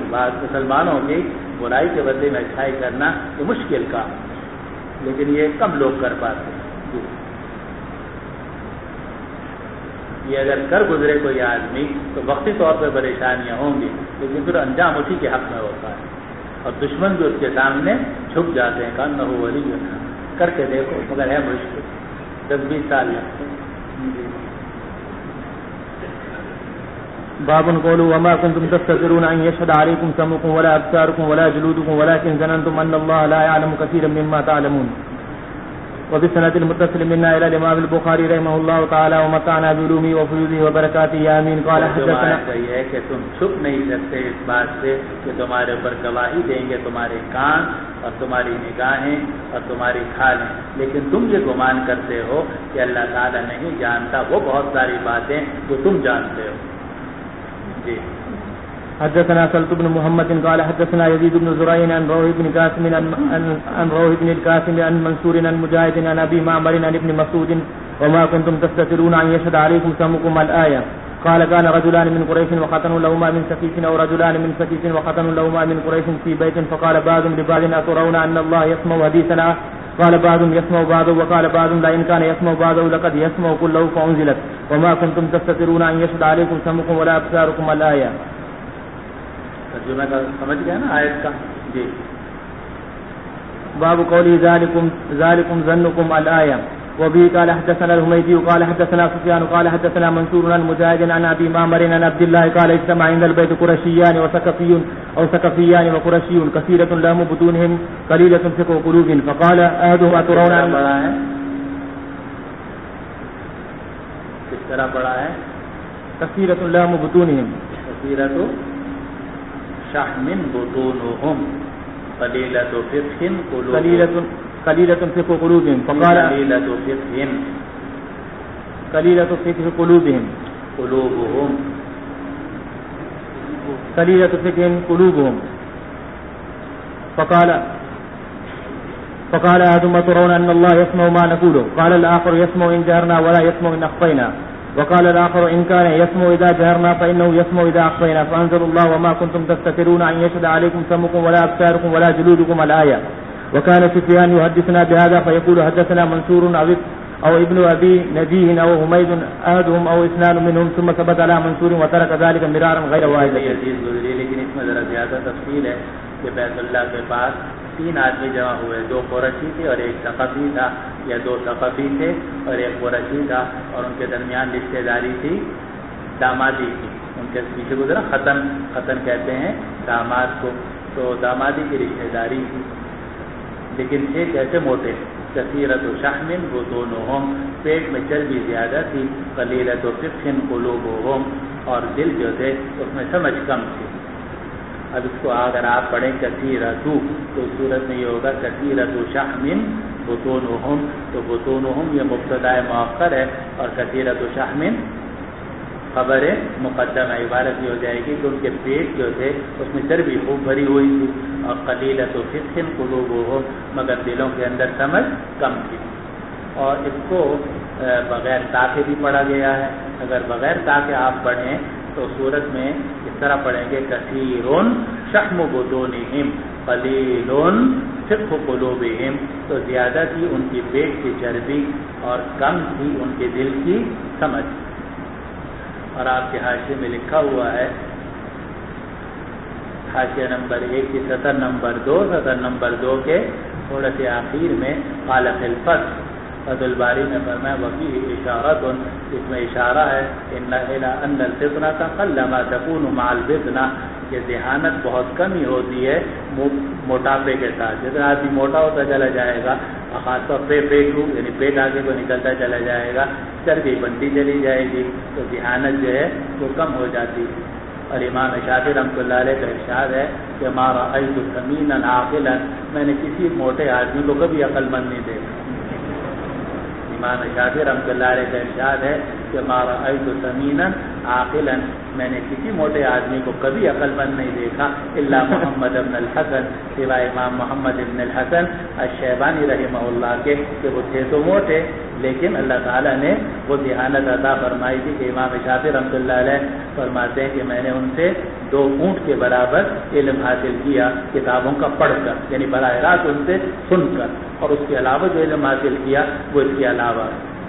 برائی کے بدلے میں اچھائی کرنا یہ مشکل کام، لیکن یہ کم لوگ کر پاتے ہیں. یہ اگر کر گزرے کوئی آدمی تو وقتی طور پہ پریشانیاں ہوں گی، لیکن پھر انجام اسی کے حق میں ہوتا ہے. اور دشمن بھی اس کے سامنے جھک جاتے ہیں. کان نہ ہو ولی کر کے دیکھو، مگر ہے مشکل، 10-20 سال لگتے ہیں. باب قولوا وما كنتم تستترون أن يشهد عليكم سمعكم ولا أبصاركم ولا جلودكم ولكن ظننتم أن الله لا يعلم كثيرا مما تعلمون. وبسنة المتصل منا إلى الإمام البخاري رحمه الله تعالى ومتعنا بعلومه وفيوضه وبركاته آمين. قال حدثنا یہ ہے کہ تم چھپ نہیں سکتے اس بات سے کہ تمہارے اوپر گواہی دیں گے تمہارے کان اور تمہاری نگاہیں اور تمہاری کھالیں، لیکن تم یہ گمان کرتے ہو کہ اللہ تعالیٰ نہیں جانتا وہ بہت ساری باتیں جو تم جانتے ہو. جی حدثنا سلط بن محمد قال حدثنا يزيد بن زريع عن روح بن قاسم عن روح بن القاسم عن منصور عن مجاهد عن ابي معمر عن ابن مسعود وما كنتم تستترون ان يشهد عليكم سمعكم الآية. قال كان رجلان من قريش وختن لهما من سقيف او رجلان من سقيف وختن لهما من قريش في بيت فقال بعضهم لبعض اترون ان الله يسمع حديثنا قال بعضهم يسمع بعضه وقال بعضهم لئن كان يسمع بعضه لقد يسمع كله فانزلت وما كنتم تستترون ان يشهد عليكم سمعكم ولا ابصاركم الآية. ترجمہ کا سمجھ گیا نا آیت کا. جی باب قولی ذالکم ظنکم الآیہ. وبه قال حدثنا الحميدي قال حدثنا سفيان قال حدثنا منصور عن مجاهد عن ابي معمر عن عبد الله قال اجتمع عند البيت قرشيان وثقفيان وقرشي كثيرة لهم بطونهم قليلة فقه قلوب فقال احدهما ترون کس طرح پڑھا ہے؟ كثيرة لهم بطونهم كثيرة شحم بطونهم قليلة فقه قلوبهم قليلة فقه قلوبهم فقال قليلة فقه قلوبهم قليلة فقه قلوبهم فقال أحدهما ترون أن الله يسمع ما نقوله قال الآخر يسمع إن جهرنا ولا يسمع إن أخفينا وقال الآخر إن كان يسمع إذا جهرنا فإنه يسمع إذا أخفينا فأنزل الله وما كنتم تستترون أن يشهد عليكم سمعكم ولا أبصاركم ولا جلودكم الآية وكان سفيان يحدثنا بهذا فيقول حدثنا منصور أو ابن أبي نجيه أو حميد أحدهم أو اثنان منهم ثم ثبت على منصور وترك ذلك مرارا غير واحد. لیکن اس میں ذرا زیادہ تفصیل ہے کہ بیت اللہ کے پاس 3 آدمی جمع ہوئے, 2 قرشی تھے اور 1 ثقفی تھا, یا 2 ثقفی تھے اور 1 قرشی تھا, اور ان کے درمیان رشتہ داری تھی, دامادی تھی. ان کے پیچھے گزرا ختن کہتے ہیں داماد کو, تو دامادی کی رشتہ داری تھی. لیکن تھے کیسے موٹے, کثیرت و شحم بطونہم, پیٹ میں چربی زیادہ تھی, قلیلت و فقہ قلوبہم, اور دل جو تھے اس میں سمجھ کم تھی. اب اس کو اگر آپ پڑھیں کثیرت تو صورت میں یہ ہوگا کثیرت و شحم بطونہم, تو بطونہم یہ مبتدا مؤخر ہے اور کثیرت و شحم خبر مقدمہ. عبارت یہ ہو جائے گی کہ ان کے پیٹ جو تھے اس میں چربی خوب بھری ہوئی تھی, اور قلیلۃ فقہ قلوبہم, مگر دلوں کے اندر سمجھ کم تھی. اور اس کو بغیر تا کے بھی پڑھا گیا ہے. اگر بغیر تا کے آپ پڑھیں تو صورت میں اس طرح پڑھیں گے کثیرٌ شحم بطونہم قلیلٌ فقہ قلوبہم, تو زیادہ تھی ان کی پیٹ کی چربی اور کم تھی ان کے دل کی سمجھ. اور آپ کے حاشیے میں لکھا ہوا ہے, حاشیہ نمبر 1 کی سطر نمبر 2 کے تھوڑے سے آخر میں قال فی الفتح, فتح الباری میں فرمایا وفیہ اشارۃ, اس میں اشارہ ہے ان الفطنۃ قلما تکون مع الفتنہ, کہ ذہانت بہت کم ہی ہوتی ہے موٹاپے کے ساتھ. جتنا آدمی موٹا ہوتا چلا جائے گا, خاص طور پہ یعنی پیٹ آگے کو نکلتا چلا جائے گا, چربی بنتی چلی جائے گی, تو ذہانت جو ہے وہ کم ہو جاتی ہے. اور امام شافعی رحمۃ اللہ علیہ کا ارشاد ہے کہ ما رأیت سمینا عاقلا, میں نے کسی موٹے آدمی کو کبھی عقل مند نہیں دیکھا. امام شافعی رحمۃ اللہ علیہ کا ارشاد ہے کہ ما رأیت سمینا عاقلا, میں نے کسی موٹے آدمی کو کبھی عقل مند نہیں دیکھا الا محمد ابن الحسن, سوائے امام محمد ابن الحسن الشیبانی رحمہ اللہ کے, کہ وہ تھے تو موٹے لیکن اللہ تعالیٰ نے وہ ذہانت عطا فرمائی تھی. کہ امام شافعی رحمۃ اللہ علیہ فرماتے ہیں کہ میں نے ان سے 2 اونٹ کے برابر علم حاصل کیا کتابوں کا پڑھ کر, یعنی براہ راست ان سے سن کر, اور اس کے علاوہ جو علم حاصل کیا وہ اس کے علاوہ.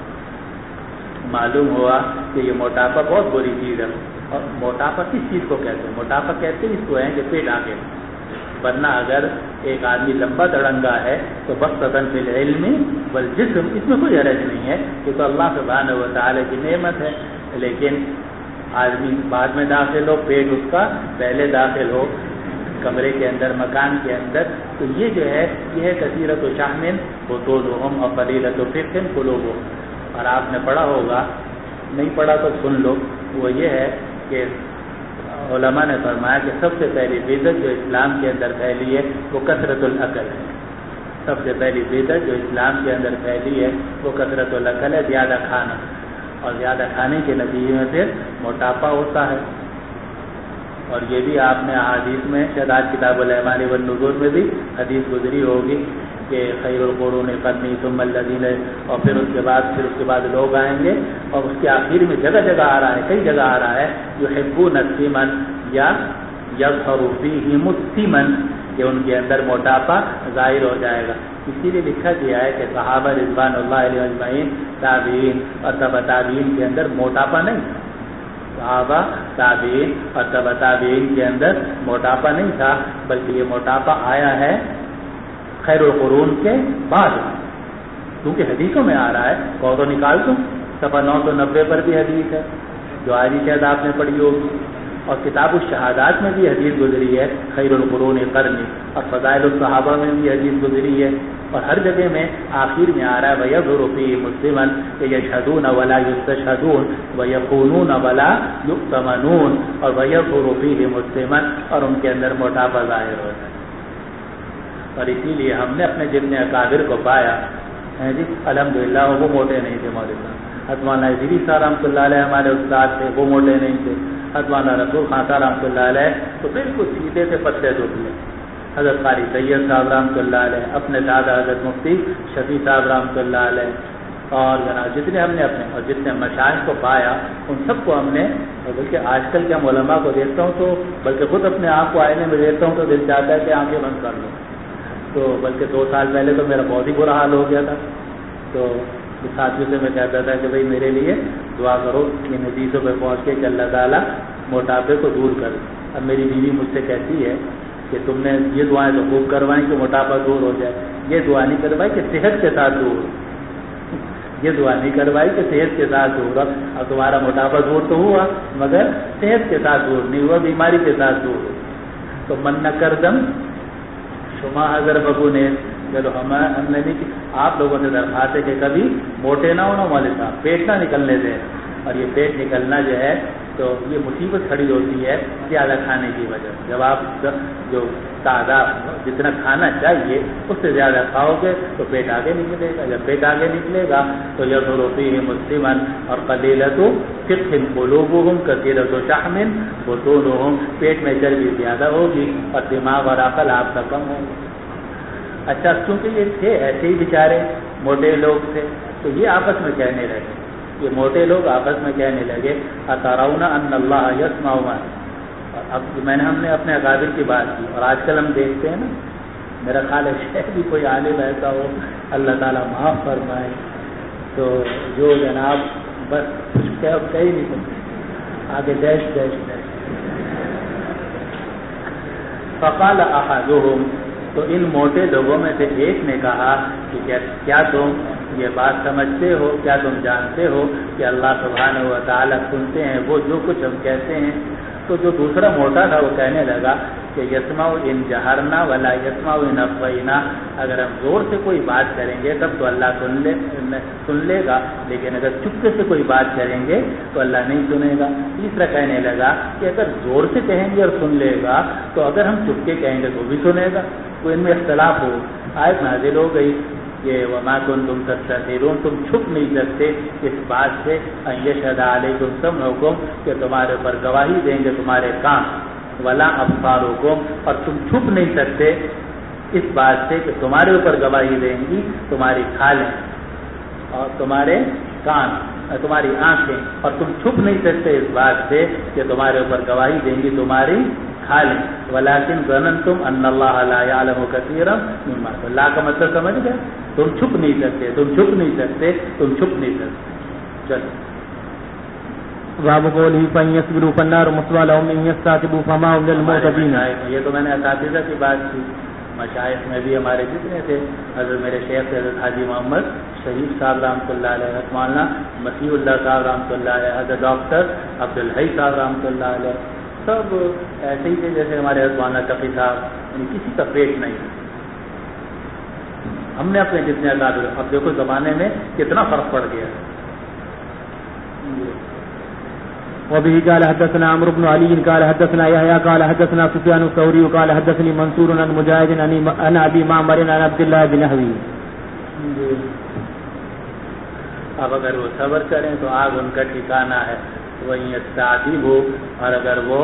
معلوم ہوا کہ یہ موٹاپا بہت بری چیز ہے. اور موٹاپا کس چیز کو کہتے ہیں؟ موٹاپا کہتے ہیں اس کو ہے کہ پیٹ آگے, ورنہ اگر ایک آدمی لمبا دڑنگا ہے تو بسطن فی العلم والجسم, اس میں کوئی حرج نہیں ہے, یہ تو اللہ سبحانہ و تعالی کی نعمت ہے. لیکن آدمی بعد میں داخل ہو, پیٹ اس کا پہلے داخل ہو کمرے کے اندر, مکان کے اندر, تو یہ جو ہے یہ ہے کثیرۃ شحم بطونہم اور قلیلۃ فقہ قلوبہم. اور آپ نے پڑھا ہوگا, نہیں پڑھا تو سن لو, وہ یہ ہے کہ علماء نے فرمایا کہ سب سے پہلی بدعت جو اسلام کے اندر پھیلی ہے وہ کثرت العقل ہے. سب سے پہلی بدعت جو اسلام کے اندر پھیلی ہے وہ کثرت العقل ہے, زیادہ کھانا, اور زیادہ کھانے کے نتیجے میں پھر موٹاپا ہوتا ہے. اور یہ بھی آپ نے احادیث میں شاید آج کتاب الایمان والنذور میں بھی حدیث گزری ہوگی کہ خیر القرون قرنی ثم الذین, اور پھر اس کے بعد لوگ آئیں گے, اور اس کے آخر میں جگہ جگہ آ رہا ہے, کئی جگہ آ رہا ہے یحبون السمن یا یظہر فیہم السمن, کہ ان کے اندر موٹاپا ظاہر ہو جائے گا. اسی لیے لکھا گیا ہے کہ صحابہ رضوان اللہ علیہ اجمعین, تابعین اور تبع تابعین کے اندر موٹاپا نہیں تھا. صحابہ, تابعین اور تبع تابعین کے اندر موٹاپا نہیں تھا, بلکہ یہ موٹاپا آیا ہے خیر القرون کے بعد. کیونکہ حدیثوں میں آ رہا ہے، کہو تو نکال دوں، صفحہ 990 پر بھی حدیث ہے جو آج شاید آپ نے پڑھی ہوگی، اور کتاب الشہادات میں بھی حدیث گزری ہے، خیر القرون قرنی، اور فضائل الصحابہ میں بھی حدیث گزری ہے، اور ہر جگہ میں آخر میں آ رہا ہے وَيَظْهُرُ فِيهِ مُسْلِمًا يَشْهَدُونَ وَلَا يُسْتَشْهَدُونَ وَيَخُونُونَ وَلَا يُؤْتَمَنُونَ، اور وَيَظْهُرُ فِيهِ مُسْلِمًا، اور ان کے اندر موٹاپا ظاہر ہوتا ہے۔ اور اسی لیے ہم نے اپنے جتنے اکابر کو پایا ہے جی الحمدللہ وہ موٹے نہیں تھے، مولوی صاحب حضرت مولانا ادریس صاحب رحمۃ اللہ علیہ ہمارے استاد تھے، وہ موٹے نہیں تھے، حضرت مولانا رسول خان صاحب رحمۃ اللہ علیہ تو بالکل سیدھے سے پتلے دبلے، حضرت قاری سید صاحب رحمۃ اللہ علیہ، اپنے دادا حضرت مفتی شفیع صاحب رحمۃ اللہ علیہ، اور جناب جتنے ہم نے اپنے اور جتنے مشائخ کو پایا ان سب کو ہم نے، بلکہ آج کل کے ہم علماء کو دیکھتا ہوں تو بلکہ خود اپنے آپ کو آئینے میں دیکھتا ہوں تو دل چاہتا ہے کہ آنکھیں بند کر لوں، تو بلکہ 2 سال پہلے تو میرا بہت ہی برا حال ہو گیا تھا، تو ساتھیوں سے میں کہتا تھا کہ بھائی میرے لیے دعا کرو ان حدیثوں پہ پہنچ کے کہ اللہ تعالیٰ موٹاپے کو دور کر۔ اب میری بیوی مجھ سے کہتی ہے کہ تم نے یہ دعائیں تو خوب کروائیں کہ موٹاپا دور ہو جائے، یہ دعا نہیں کروائی کہ صحت کے ساتھ دور ہو، یہ دعا نہیں کروائی کہ صحت کے ساتھ دور ہو، اور تمہارا موٹاپا دور تو ہوا مگر صحت کے ساتھ دور نہیں ہوا، بیماری کے ساتھ دور ہو۔ تو من نہ کر دم شما اگر ببو نے، چلو ہم نے بھی آپ لوگوں سے درخواست ہے کہ کبھی موٹے نہ ہونا مولوی صاحب، پیٹ نہ نکلنے دیں، اور یہ پیٹ نکلنا جو ہے تو یہ مصیبت کھڑی ہوتی ہے زیادہ کھانے کی وجہ سے۔ جب آپ جو تعداد جتنا کھانا چاہیے اس سے زیادہ کھاؤ گے تو پیٹ آگے نکلے گا، جب پیٹ آگے نکلے گا تو یظہر فیہ مسلما، اور قلیلۃ فقہ قلوبہم کثیرۃ شحم بطونہم، پیٹ میں چربی زیادہ ہوگی اور دماغ اور عقل آپ کا کم ہوگا۔ اچھا چونکہ یہ تھے ایسے ہی بیچارے موٹے لوگ تھے تو یہ آپس میں کہنے لگے، یہ موٹے لوگ آپس میں کہنے لگے اترون ان اللہ یسمع ما، اب ہم نے اپنے اکابر کی بات کی، اور آج کل ہم دیکھتے ہیں نا، میرا خیال ہے شاید بھی کوئی عالم ایسا ہو اللہ تعالیٰ معاف فرمائے تو جو جناب بس کہہ ہی نہیں سکتے آگے ڈیش ڈیش ڈیش۔ فقال احدهم، تو ان موٹے لوگوں میں سے ایک نے کہا کہ کیا تم یہ بات سمجھتے ہو، کیا تم جانتے ہو کہ اللہ سبحانہ و تعالیٰ سنتے ہیں وہ جو کچھ ہم کہتے ہیں؟ تو جو دوسرا موٹا تھا وہ کہنے لگا کہ یسمع ان جہرنا ولا یسمع ان اخفینا، اگر ہم زور سے کوئی بات کریں گے تب تو اللہ سن لے گا، لیکن اگر چپکے سے کوئی بات کریں گے تو اللہ نہیں سنے گا۔ تیسرا کہنے لگا کہ اگر زور سے کہیں گے اور سن لے گا تو اگر ہم چپکے کہیں گے تو بھی سنے گا، تو ان میں اختلاف ہو۔ آیت نازل ہو گئی کہ وما کنتم تستترون، تم چھپ نہیں سکتے اس بات سے ان یشهد علیکم سمعکم، کہ تمہارے اوپر گواہی دیں گے تمہارے کان، ولا ابصارکم، اور تم چھپ نہیں سکتے اس بات سے کہ تمہارے اوپر گواہی دیں گی تمہاری کھالیں اور تمہارے کان، تمہاری آنکھیں، اور تم چھپ نہیں سکتے اس بات سے کہ تمہارے اوپر گواہی دیں گی تمہاری کھالیں، ولیکن ظننتم ان اللہ لا یعلم کثیرا مما، اللہ کا مطلب سمجھ گئے؟ تم چھپ نہیں سکتے، تم چھپ نہیں سکتے، تم چھپ نہیں سکتے۔ چلو باب قوله فإن يصبروا فالنار مثوى لهم إن يستعتبوا فما هم للمعتدين۔ یہ تو میں نے اساتذہ کی بات کی، مشائخ میں بھی ہمارے جتنے تھے، حضرت میرے شیخ حضرت حاجی محمد شریف صاحب رحمۃ اللہ علیہ، حضرت مولانا مسیح اللہ صاحب رحمۃ اللہ علیہ، حضرت ڈاکٹر عبدالحی صاحب رحمۃ اللہ علیہ، سب ایسے ہی تھے جیسے ہمارے حضرت مولانا تقی صاحب، یعنی کسی کا پیٹ نہیں۔ ہم نے اپنے جتنے اکابر، اب دیکھو زمانے میں کتنا فرق پڑ گیا۔ وبه قال حدثنا عمرو بن علي قال حدثنا يحيى قال حدثنا سفيان الثوري قال حدثني منصور عن مجاهد عن ابي معمر عن عبد الله بن نحوي۔ اب اگر وہ صبر کریں تو آگ ان کا ٹھکانہ ہے، وہیں یستعتب ہو، اور اگر وہ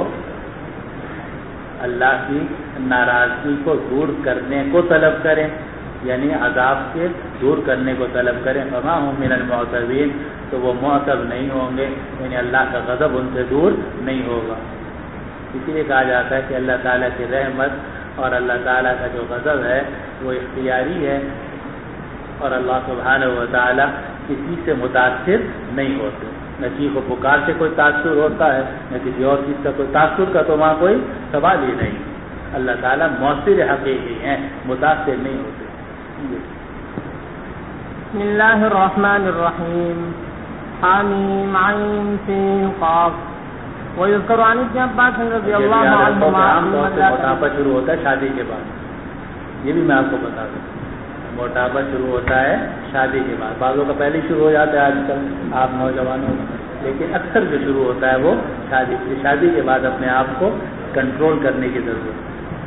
اللہ کی ناراضگی کو دور کرنے کو طلب کریں، یعنی عذاب کے دور کرنے کو طلب کریں، فما هم من المعتبین، تو وہ معتب نہیں ہوں گے، یعنی اللہ کا غضب ان سے دور نہیں ہوگا۔ اسی لیے کہا جاتا ہے کہ اللہ تعالیٰ کی رحمت اور اللہ تعالیٰ کا جو غضب ہے وہ اختیاری ہے، اور اللہ سبحانہ و تعالیٰ کسی سے متاثر نہیں ہوتے، نہ چیخ و پکار سے کوئی تاثر ہوتا ہے، نہ کسی اور چیز کا کوئی تاثر کا تو وہاں کوئی سوال ہی نہیں۔ اللہ تعالیٰ مؤثر حقیقی ہیں، متاثر نہیں ہوتے۔ بسم الله الرحمن الرحيم حاميم عين سين قاف ويذكر عن ابن عباس رضي الله عنهما عام طور سے موٹاپا شروع ہوتا ہے شادی کے بعد. یہ بھی میں آپ کو بتا دوں, موٹاپا شروع ہوتا ہے شادی کے بعد. بعضوں کا پہلے شروع ہو جاتا ہے آج کل آپ نوجوانوں کا, لیکن اکثر جو شروع ہوتا ہے وہ شادی کے بعد اپنے آپ کو کنٹرول کرنے کی ضرورت ہے.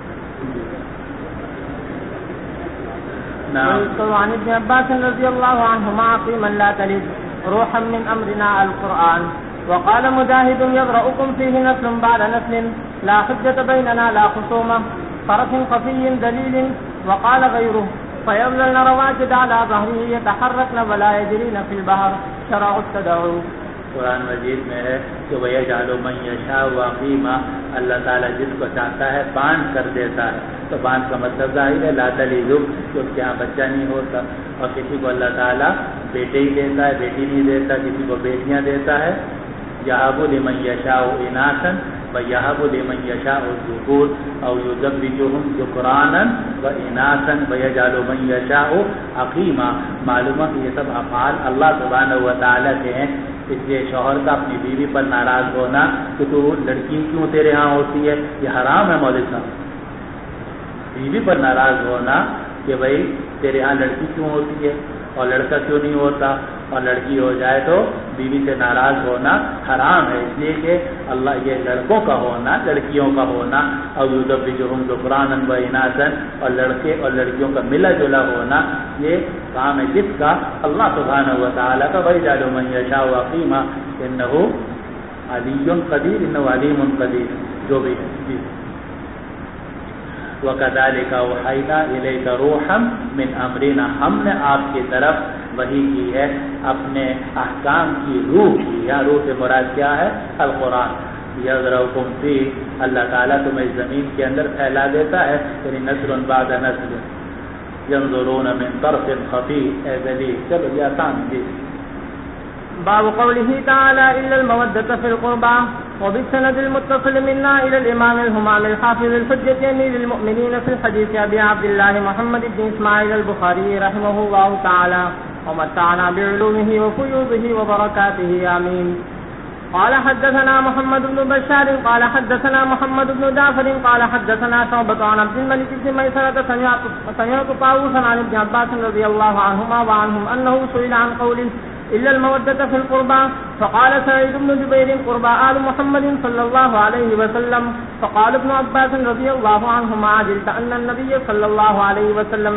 عن ابن عباس رضي الله عنهما في من لا تلد روحا من أمرنا القرآن. وقال مجاهد يضرؤكم فيه نسل بعد نسل لا حجة بيننا لا خصومة طرف خفي دليل. وقال غيره فيظللن رواجد على ظهره يتحركن ولا يجرين في البحر شرع التدعو. قرآن مجید میں ہے کہ وَيَجْعَلُ مَن يَشَاءُ عَقِيمًا, اللہ تعالیٰ جس کو چاہتا ہے باندھ کر دیتا ہے. تو باندھ کا مطلب ظاہر ہے لا تلد کہ اس کے یہاں بچہ نہیں ہوتا. اور کسی کو اللہ تعالیٰ بیٹے ہی دیتا ہے, بیٹی نہیں دیتا, کسی کو بیٹیاں دیتا ہے. یَهَبُ لِمَن يَشَاءُ إِنَاثًا وَيَهَبُ لِمَن يَشَاءُ الذُّكُورَ أَوْ يُزَوِّجُهُمْ ذُكْرَانًا وَإِنَاثًا وَيَجْعَلُ مَن يَشَاءُ عَقِيمًا. معلوم ہے کہ یہ سب افعال اللہ سبحانہ و تعالیٰ کے ہیں. اس لیے شوہر کا اپنی بیوی پر ناراض ہونا کہ تو لڑکی کیوں تیرے ہاں ہوتی ہے, یہ حرام ہے مولوی صاحب. بیوی پر ناراض ہونا کہ بھائی تیرے ہاں لڑکی کیوں ہوتی ہے اور لڑکا کیوں نہیں ہوتا, اور لڑکی ہو جائے تو بیوی سے ناراض ہونا حرام ہے. اس لیے کہ اللہ یہ لڑکوں کا ہونا, لڑکیوں کا ہونا, اور یذوّجُہُم ذُکْرَانًا وَإِنَاثًا, اور لڑکے اور لڑکیوں کا ملا جلا ہونا یہ کام ہے جس کا اللہ سبحانہ و تعالیٰ کا وَيَجْعَلُ مَن يَشَاءُ عَقِيمًا إِنَّهُ عَلِيٌّ قَدِيرٌ إِنَّهُ عَلِيمٌ قَدِيرٌ. جو بھی جی وَكَذَلِكَ أَوْحَيْنَا إِلَيْكَ رُوحًا مِّنْ أَمْرِنَا, ہم نے آپ کی طرف وحی کی ہے اپنے احکام کی روح کی. یا روح سے مراد کیا ہے؟ القرآن. یذرؤکم فیہ, اللہ تعالیٰ تمہیں اس زمین کے اندر پھیلا دیتا ہے, یعنی نسل بعد نسل. ینظرون من طرف خفی, اے ذلیل. چلو یہ آسان جی. باب قوله تعالى إلا المودة في القربى. وبالسند المتصل منا إلى الإمام الهمام الحافظ الحجة أمير المؤمنين في الحديث أبي عبد الله محمد بن إسماعيل البخاري رحمه الله تعالى ومتعنا بعلومه وفيوضه وبركاته آمين. قال حدثنا محمد بن بشار قال حدثنا محمد بن جعفر قال حدثنا شعبة عن عبد الملك بن ميسرة سمعت طاووسا عن ابن عباس رضي الله عنهما وعنهم أنه سئل عن قوله إلا المودة في القربى فقال سعيد بن جبير قربى آل محمد صلى الله عليه وسلم. فقال ابن عباس رضي الله عنهما عجلت أن النبي صلى الله عليه وسلم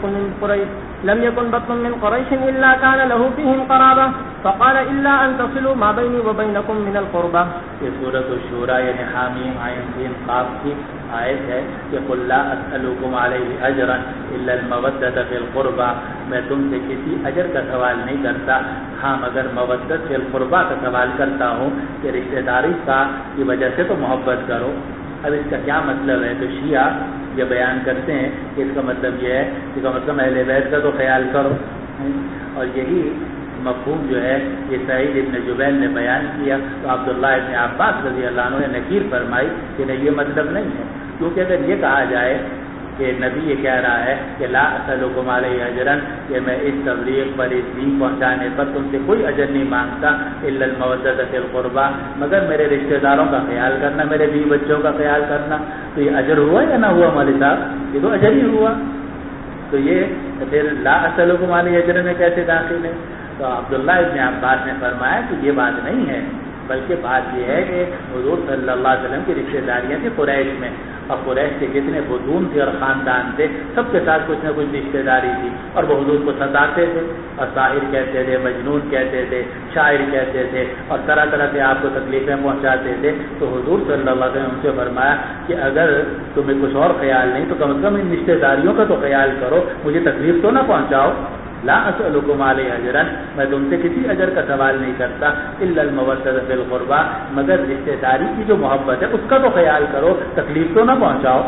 لم يكن بطن من قريش إلا كان له فيهم قرابة. فقال إلا أن تصلوا ما بيني وبينكم من القربة. یہ سورۃ الشورى یعنی حامیم عین سین قاف کی آیت ہے کہ قل لا اسألكم علیہ اجرا الا المودۃ فی القربى, میں تم سے کسی اجر کا سوال نہیں کرتا, ہاں مگر مودت فی القربى کا سوال کرتا ہوں کہ رشتہ داری کا کی وجہ سے تو محبت کرو. اب اس کا کیا مطلب ہے؟ تو شیعہ یہ بیان کرتے ہیں کہ اس کا مطلب یہ ہے, اس کا مطلب اہل بیت کا تو خیال کرو, اور یہی مفہوم جو ہے یہ سعید ابن جبیر نے بیان کیا. تو عبداللہ ابن عباس رضی اللہ عنہ نے نکیر فرمائی کہ نہیں یہ مطلب نہیں ہے, کیونکہ اگر یہ کہا جائے کہ نبی یہ کہہ رہا ہے کہ لا اسألکم علیہ اجرا, کہ میں اس تبلیغ پر اس دین پہنچانے پر تم سے کوئی اجر نہیں مانگتا الا المودۃ فی القربى, مگر میرے رشتہ داروں کا خیال کرنا, میرے بیوی بچوں کا خیال کرنا, تو یہ اجر ہوا یا نہ ہوا مولوی صاحب؟ یہ تو اجر ہی ہوا. تو یہ پھر لا اسألکم علیہ اجرا میں کیسے داخل ہے؟ تو عبداللہ ابن عباس نے فرمایا کہ یہ بات نہیں ہے, بلکہ بات یہ ہے کہ حضور صلی اللہ علیہ وسلم کی رشتہ داریاں تھیں قریش میں, اور قریش کے جتنے بطون تھے اور خاندان تھے سب کے ساتھ کچھ نہ کچھ رشتہ داری تھی, اور وہ حضور کو ستاتے تھے اور ساحر کہتے تھے, مجنون کہتے تھے, شاعر کہتے تھے, اور طرح طرح سے آپ کو تکلیفیں پہنچاتے تھے. تو حضور صلی اللہ علیہ وسلم سے فرمایا کہ اگر تمہیں کچھ اور خیال نہیں تو کم از کم ان رشتہ داریوں کا تو خیال کرو, مجھے تکلیف تو نہ پہنچاؤ. لا اسألکم علیہ اجرا, میں تم سے کسی اجر کا سوال نہیں کرتا الا المودۃ فی القربى, مگر رشتہ داری کی جو محبت ہے اس کا تو خیال کرو, تکلیف تو نہ پہنچاؤ.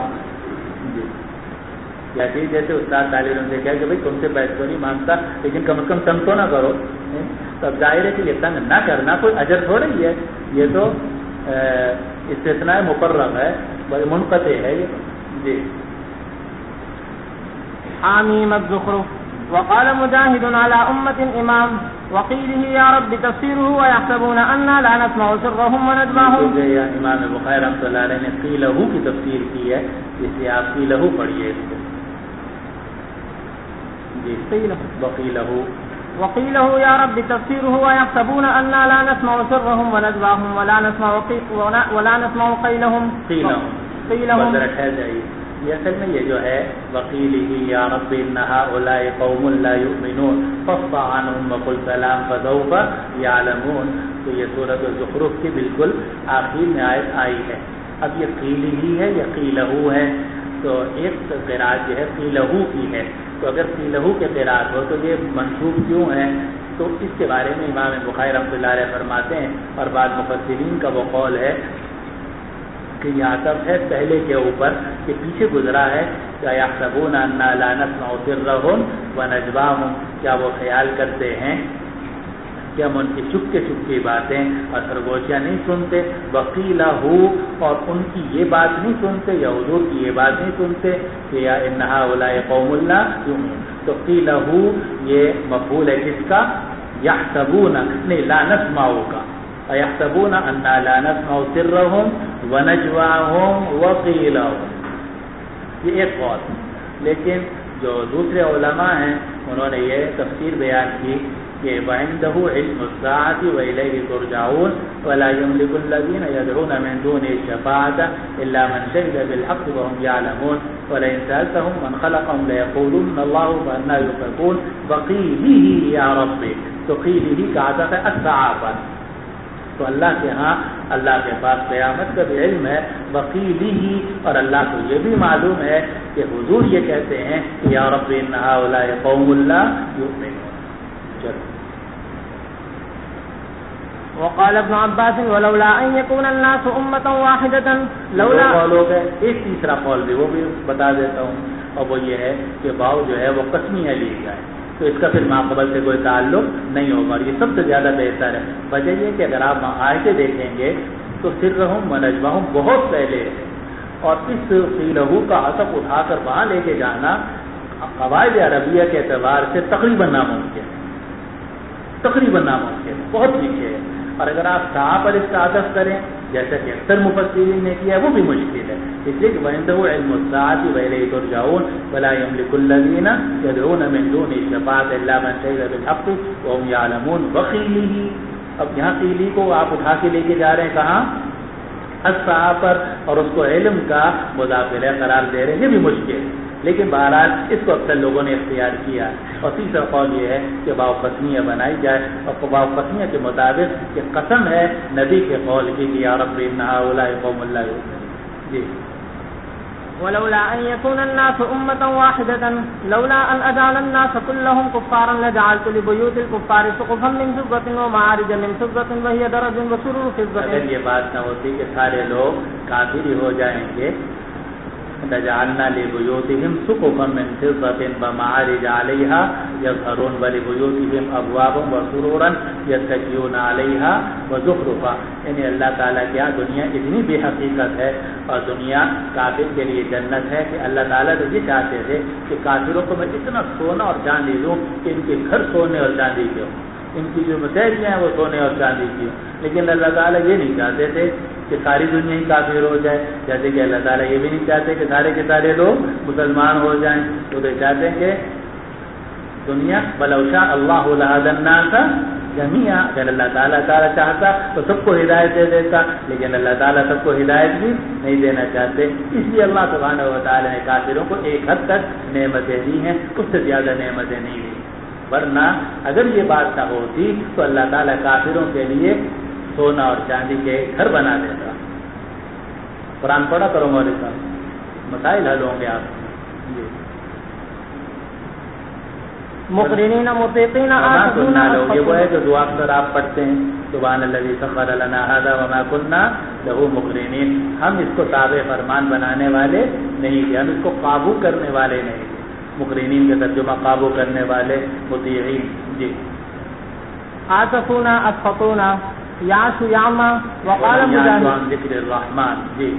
جیسے استاد طالب علم سے کہا کہ بھائی تم سے پیسے تو نہیں مانگتا لیکن کم از کم تنگ تو نہ کرو. تب ظاہر ہے کہ یہ تنگ نہ کرنا کوئی اجر تھوڑا ہی ہے, یہ تو استثناء مقرر ہے, منقطع ہے یہ. جی حامیم الزخرف. وقال مجاهد على أمة إمام وقيله يا رب تفسيره ويحسبون أننا لا نسمع سرهم ونجواهم. امام بخاری رحمۃ اللہ علیہ نے قیلہ کی تفسیر کی ہے، اس لیے آپ قیلہ پڑھیے اس کو. جی وقيله يا رب تفسيره ويحسبون أننا لا نسمع سرهم ونجواهم ولا نسمع قيلهم. یہ اصل میں یہ جو ہے وقیلہ یا رب ان هؤلاء قوم لا يؤمنون فاصفح عنهم وقل سلام فسوف يعلمون. تو یہ سورۃ الزخرف کی بالکل آخر میں آیت آئی ہے. اب یہ قیلہ ہے یا قیلہ ہے، تو ایک قرات جو ہے قیلہ کی ہے، تو اگر قیلہ کے قرات ہو تو یہ منسوب کیوں ہے؟ تو اس کے بارے میں امام بخاری رحمۃ اللہ علیہ فرماتے ہیں، اور بعض مفسرین کا وہ قول ہے کہ یہ عطف ہے پہلے کے اوپر کہ پیچھے گزرا ہے کہ یحسبون انا لا نسمع سرهم ونجواهم، کیا وہ خیال کرتے ہیں کہ ہم ان کی چپکے چپکے باتیں اور خرگوشیاں نہیں سنتے. وقیلہ اور ان کی یہ بات نہیں سنتے یا حضور کی یہ بات نہیں سنتے کہ یا ان هؤلاء قوم لا يؤمنون. تو قیلہ یہ مفعول ہے کس کا؟ یحسبون نہیں لا نسمع کا، یحسبون انا لا نسمع سرهم ونجواهم وقیلهم. یہ ایک قول. لیکن جو دوسرے علماء ہیں انہوں نے یہ تفسیر بیان کی کہ وعنده علم الساعة وإليه ترجعون ولا يملك الذين يدعون من دونه الشفاعة إلا من شهد بالحق وهم يعلمون ولئن سألتهم من خلقهم ليقولن الله فأنى يؤفكون. وقيله يا ربي، تو قیلہ کا عطف ہے الساعة پر. تو اللہ کے ہاں اللہ کے پاس قیامت کا بھی علم ہے. وقیلہ اور اللہ کو یہ بھی معلوم ہے کہ حضور یہ کہتے ہیں کہ یا رب ان هؤلاء قوم لا يؤمنون. وقال ابن عباس ولولا ان يكون الناس امه واحده لولا. ایک تیسرا قول بھی وہ بھی بتا دیتا ہوں، اور وہ یہ ہے کہ واو جو ہے وہ قسمیہ لی جائے تو اس کا پھر ماقبل سے کوئی تعلق نہیں ہوگا، اور یہ سب سے زیادہ بہتر ہے. وجہ یہ کہ اگر آپ آیتیں دیکھیں گے تو سرهم ونجواهم بہت پہلے ہے، اور اس قیلہ کا عطف اٹھا کر وہاں لے کے جانا قواعد عربیہ کے اعتبار سے تقریباً ناممکن ہے، بہت پیچھے ہے. اور اگر آپ سا پر اس کا عطف کریں جیسا کہ اکثر مفسرین نے کیا ہے وہ بھی مشکل ہے. اس لیے کہ وعنده علم الساعة وإليه ترجعون ولا يملك الذين يدعون من دونه الشفاعة إلا من شهد بالحق وهم يعلمون. وقیلہ، اب یہاں قیلی کو آپ اٹھا کے لے کے جا رہے ہیں کہاں؟ الساعة پر، اور اس کو علم کا مضاف الیہ قرار دے رہے ہیں، یہ بھی مشکل ہے. لیکن بہرحال اس کو اکثر لوگوں نے اختیار کیا. اور تیسرا قول یہ ہے کہ واو قسمیہ بنائی جائے، اور واو قسمیہ کے مطابق کہ قسم ہے نبی کے قول کی کہ یا رب ان هؤلاء قوم لا يؤمنون. جی ولولا ان يكون الناس امه واحده لولا ان اجعل الناس كلهم كفارا لجعلت لبيوت الكفار سقفا من فضه ومعارج من فضه وهي درج وسرور فضه. اگر یہ بات نہ ہوتی کہ سارے لوگ کافر ہی ہو جائیں گے، لجعلنا لبيوتهم سقفا من فضة ومعارج عليها يظهرون ولبيوتهم أبوابا وسرورا يتكئون عليها وزخرفا. یعنی اللہ تعالیٰ کیا دنیا اتنی بے حقیقت ہے، اور دنیا کافر کے لیے جنت ہے کہ اللہ تعالیٰ تو یہ چاہتے تھے کہ کافروں کو میں اتنا سونا اور چاندی دوں کہ ان کے گھر سونے اور چاندی کے ہوں، ان کی جو مسیریاں ہیں وہ سونے اور چاندی کی ہوں. لیکن اللہ تعالیٰ یہ نہیں چاہتے تھے کہ ساری دنیا ہی کافر ہو جائے، جیسے کہ اللہ تعالیٰ یہ بھی نہیں چاہتے کہ سارے کے سارے لوگ مسلمان ہو جائیں. تو وہ چاہتے ہیں کہ دنیا بلو شاء اللہ لہدی الناس جميعا، اگر اللہ تعالیٰ چاہتا تو سب کو ہدایت دے دیتا، لیکن اللہ تعالیٰ سب کو ہدایت بھی نہیں دینا چاہتے. اس لیے اللہ سبحانہ و تعالیٰ نے کافروں کو ایک حد تک نعمتیں دی ہیں، اس سے زیادہ نعمتیں نہیں دی. ورنہ اگر یہ بات نہ ہوتی تو اللہ تعالیٰ کافروں کے لیے سونا اور چاندی کے گھر بنا دیتا. قرآن پڑھا کرو مولوی صاحب، مسائل حل ہوں گے آپ. مقرنین مطیقین آخذون. یہ وہ ہے جو دعا اکثر آپ پڑھتے ہیں، سبحان الذی سخر لنا ھذا وما كنا له مقرنین. ہم اس کو تابع فرمان بنانے والے نہیں تھے، ہم اس کو قابو کرنے والے نہیں تھے. مقرنین کا ترجمہ قابو کرنے والے، مطیعین. جی آسفونا اسفطونا یعش یعما وقال مجاہد ذکر الرحمن. جی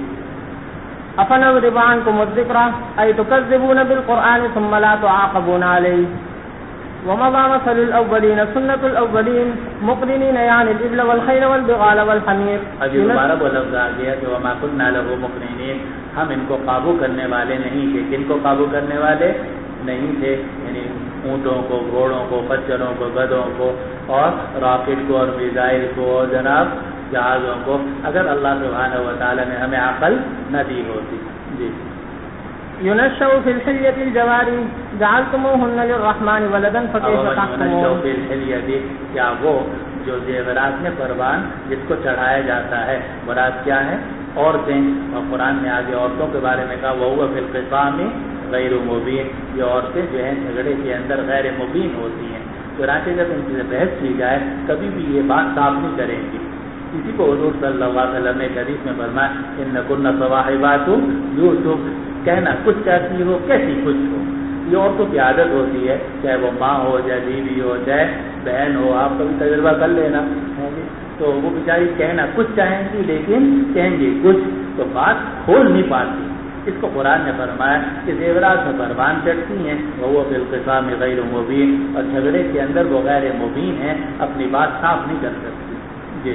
افنضرب عنکم الذکر ای تکذبون بالقرآن ثم لا تعاقبون علیہ. ومضى مثل الأولين سنة الأولين مقرنين يعني الإبل والخيل والبغال والحمير. ابھی دوبارہ وہ لفظ آ گیا کہ وما كنا له مقرنين، ہم ان کو قابو کرنے والے نہیں تھے. کن کو قابو کرنے والے نہیں تھے؟ یعنی اونٹوں کو، گھوڑوں کو، خچروں کو، گدھوں کو، اور راکٹ کو اور میزائل کو اور جناب جہازوں کو، اگر اللہ سبحانہ و تعالی نے ہمیں عقل نہ دی ہوتی. جی. ينشأ في الحلية الجواري جعلتموهن للرحمن ولدا فكيف تحكمون. کیا وہ جو زیورات میں پروان جس کو چڑھایا جاتا ہے، مراد کیا ہے؟ عورتیں. اور قرآن میں آگے عورتوں کے بارے میں کہا وَهُوَ فِي الْخِصَامِ غَيْرُ مُبِينٍ. یہ عورتیں جو ہیں جھگڑے کے اندر غیر مبین ہوتی ہیں. چنانچہ جب ان سے بحث کی جائے کبھی بھی یہ بات صاف نہیں کریں گی. اسی کو حضور صلی اللہ علیہ وسلم نے حدیث میں فرمایا اِنَّكُنَّ صَوَاحِبَاتُ یوسف، کہنا کچھ چاہتی ہو کیسی کچھ ہو. یہ عورتوں کی عادت ہوتی ہے، چاہے وہ ماں ہو، چاہے بیوی ہو، چاہے بہن ہو. آپ کبھی تجربہ کر لینا. تو وہ بیچاری کہنا کچھ چاہیں گی لیکن کہیں گی کچھ، تو بات کھول نہیں پاتی. اس کو قرآن نے فرمایا کہ زیورات میں پروان چڑھتی ہیں، وہ فی الخصام غیر مبین، اور جھگڑے کے اندر وہ غیر مبین ہیں، اپنی بات صاف نہیں کر سکتی. جی.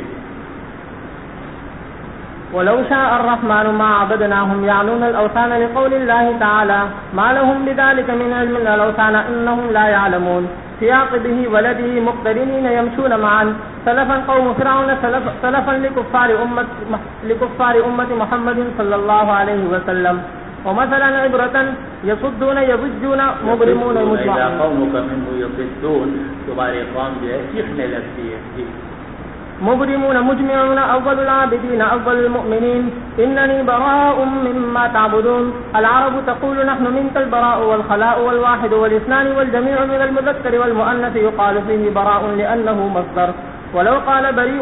ولو شاء الرحمن ما عبدناهم يعنون الأوثان لقول الله تعالى ما لهم بذلك من علم الأوثان إنهم لا يعلمون. سياق به ولده مقترنين يمشون معا سلفا قوم فرعون سلفا لكفار أمة محمد صلى الله عليه وسلم. ومثلا عبرة يصدون يبجون مبرمون مجمعون. قومك منه يصدون، تمہاری قوم جو ہے سیکھنے لگتی ہے. مبرمون مجمعون أول العابدين أول المؤمنين إنني براء مما تعبدون. العرب تقول نحن منك البراء والخلاء والواحد والاثنان والجميع من المذكر والمؤنث يقال فيه براء لأنه مصدر. ولو قال بريء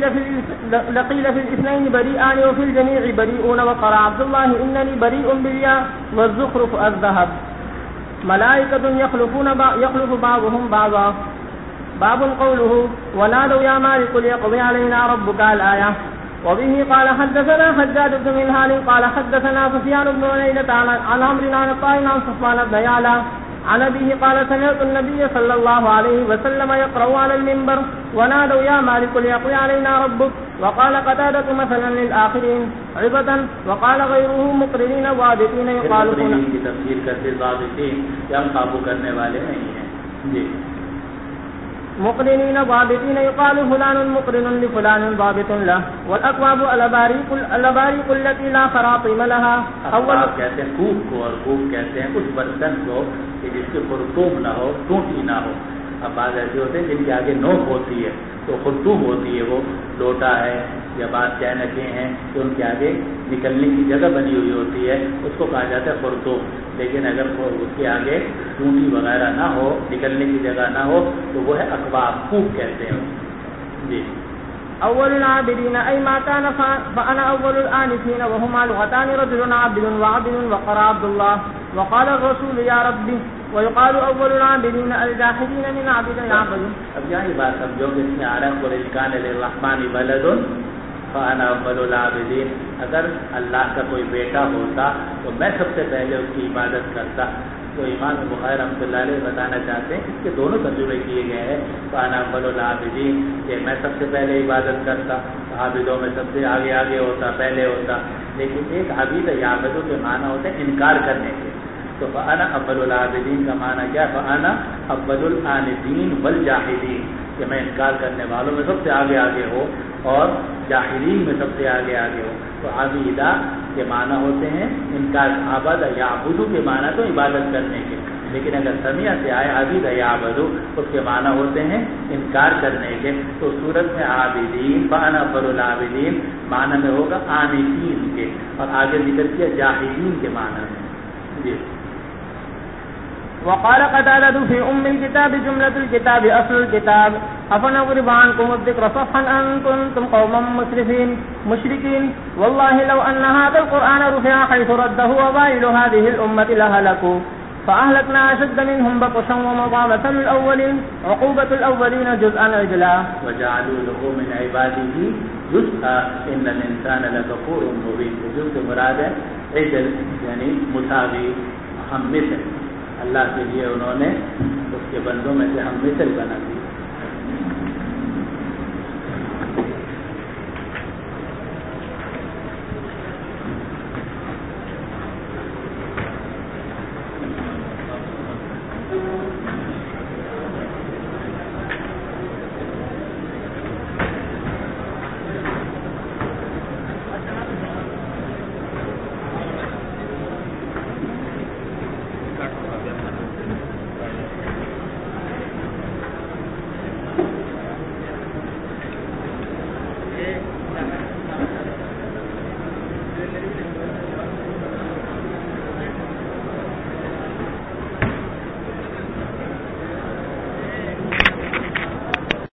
لقيل في الاثنين بريئان وفي الجميع بريئون. وقرأ عبد الله إنني بريء بالياء والزخرف الذهب. ملائكة يخلف بعضهم بعضا. باب قوله ونادوا يا مالك ليقضي علينا ربك الآية. وبه قال حدثنا حجاج بن منهال قال حدثنا سفيان بن عيينة عن عمرو عن طائن عن صفوان بن يعلى عن أبيه قال سمعت النبي صلى الله عليه وسلم يقرأ على المنبر ونادوا يا مالك ليقضي علينا ربك. وقال قتادة مثلا للآخرين عبدا. وقال غيره مقرنين ضابطين يقال کی تفسیر کرتے ضابطین یا قابو کرنے والے نہیں ہیں. جی. مقرنين ضابطين يقال فلان مقرن لفلان ضابط له. والأكواب الأباريق التي لا خراطيم لها. اول کہتے ہیں کوب کو، اور کوب کہتے ہیں اس برتن کو کہ جس کے خرطوم نہ ہو، ٹوٹی نہ ہو. اب بعض ایسے ہوتے ہیں جن کے آگے نوک ہوتی ہے تو خرطوم ہوتی ہے، وہ لوٹا ہے یا بعض چینکیں ہیں تو ان کے آگے نکلنے کی جگہ بنی ہوئی ہوتی ہے، اس کو کہا جاتا ہے خرطوم. لیکن اگر اس کے آگے ٹوٹی وغیرہ نہ ہو، نکلنے کی جگہ نہ ہو تو وہ ہے اکواب، کوب کہتے ہیں. جی. أول العابدين أي ما كان فأنا أول الآنسين وهما لغتان رجل عابد وعبد. وقرأ عبد الله وقال الرسول يا ربي. ويقال أول العابدين الجاحدين من عبد يعبد. اب یہی بات سمجھو کہ اس میں عرب قل كان للرحمن ولد فأنا أول العابدين. اگر اللہ کا کوئی بیٹا ہوتا تو میں سب سے پہلے اس کی عبادت کرتا. تو امام بخاری رحمۃ اللہ علیہ بتانا چاہتے ہیں اس کے دونوں ترجمے کیے گئے ہیں. فأنا أول العابدين کہ میں سب سے پہلے عبادت کرتا، عابدوں میں سب سے آگے ہوتا، پہلے ہوتا. لیکن ایک عابد یعبدو کے معنی ہوتے ہیں انکار کرنے کے. تو فأنا أول العابدین کا معنی کیا؟ فأنا أول الآنسین والجاحدین کہ میں انکار کرنے والوں میں سب سے آگے ہو اور جاہلین میں سب سے آگے ہو. تو عابدہ کے معنی ہوتے ہیں انکار. عبد یعبدو کے معنی تو عبادت کرنے کے، لیکن اگر سمیع سے آئے عبد یعبدو اس کے معنی ہوتے ہیں انکار کرنے کے. تو صورت میں عابدین فأنا أول العابدین معنی میں ہوگا آنسین کے، اور آگے ذکر کیا جاہلین کے معنی میں. جی. وقال قتادة في الكتاب جملة الكتاب أصل الكتاب أفنضرب عنكم الذكر صفحا أن كنتم قوما مشركين. والله لو أن هذا القرآن رفع حيث رده وبائل هذه الأمة لهلكوا فأهلكنا أشد منهم بطشا ومضى مثل الأولين عقوبة الأولين جزءا عجلا. وجعلوا له من عباده جزءا إن الإنسان لكفور مبين. جزء مراد عجل یعنی مساوی، ہم مثل. اللہ کے لیے انہوں نے اس کے بندوں میں سے ہم مثل بنا دی.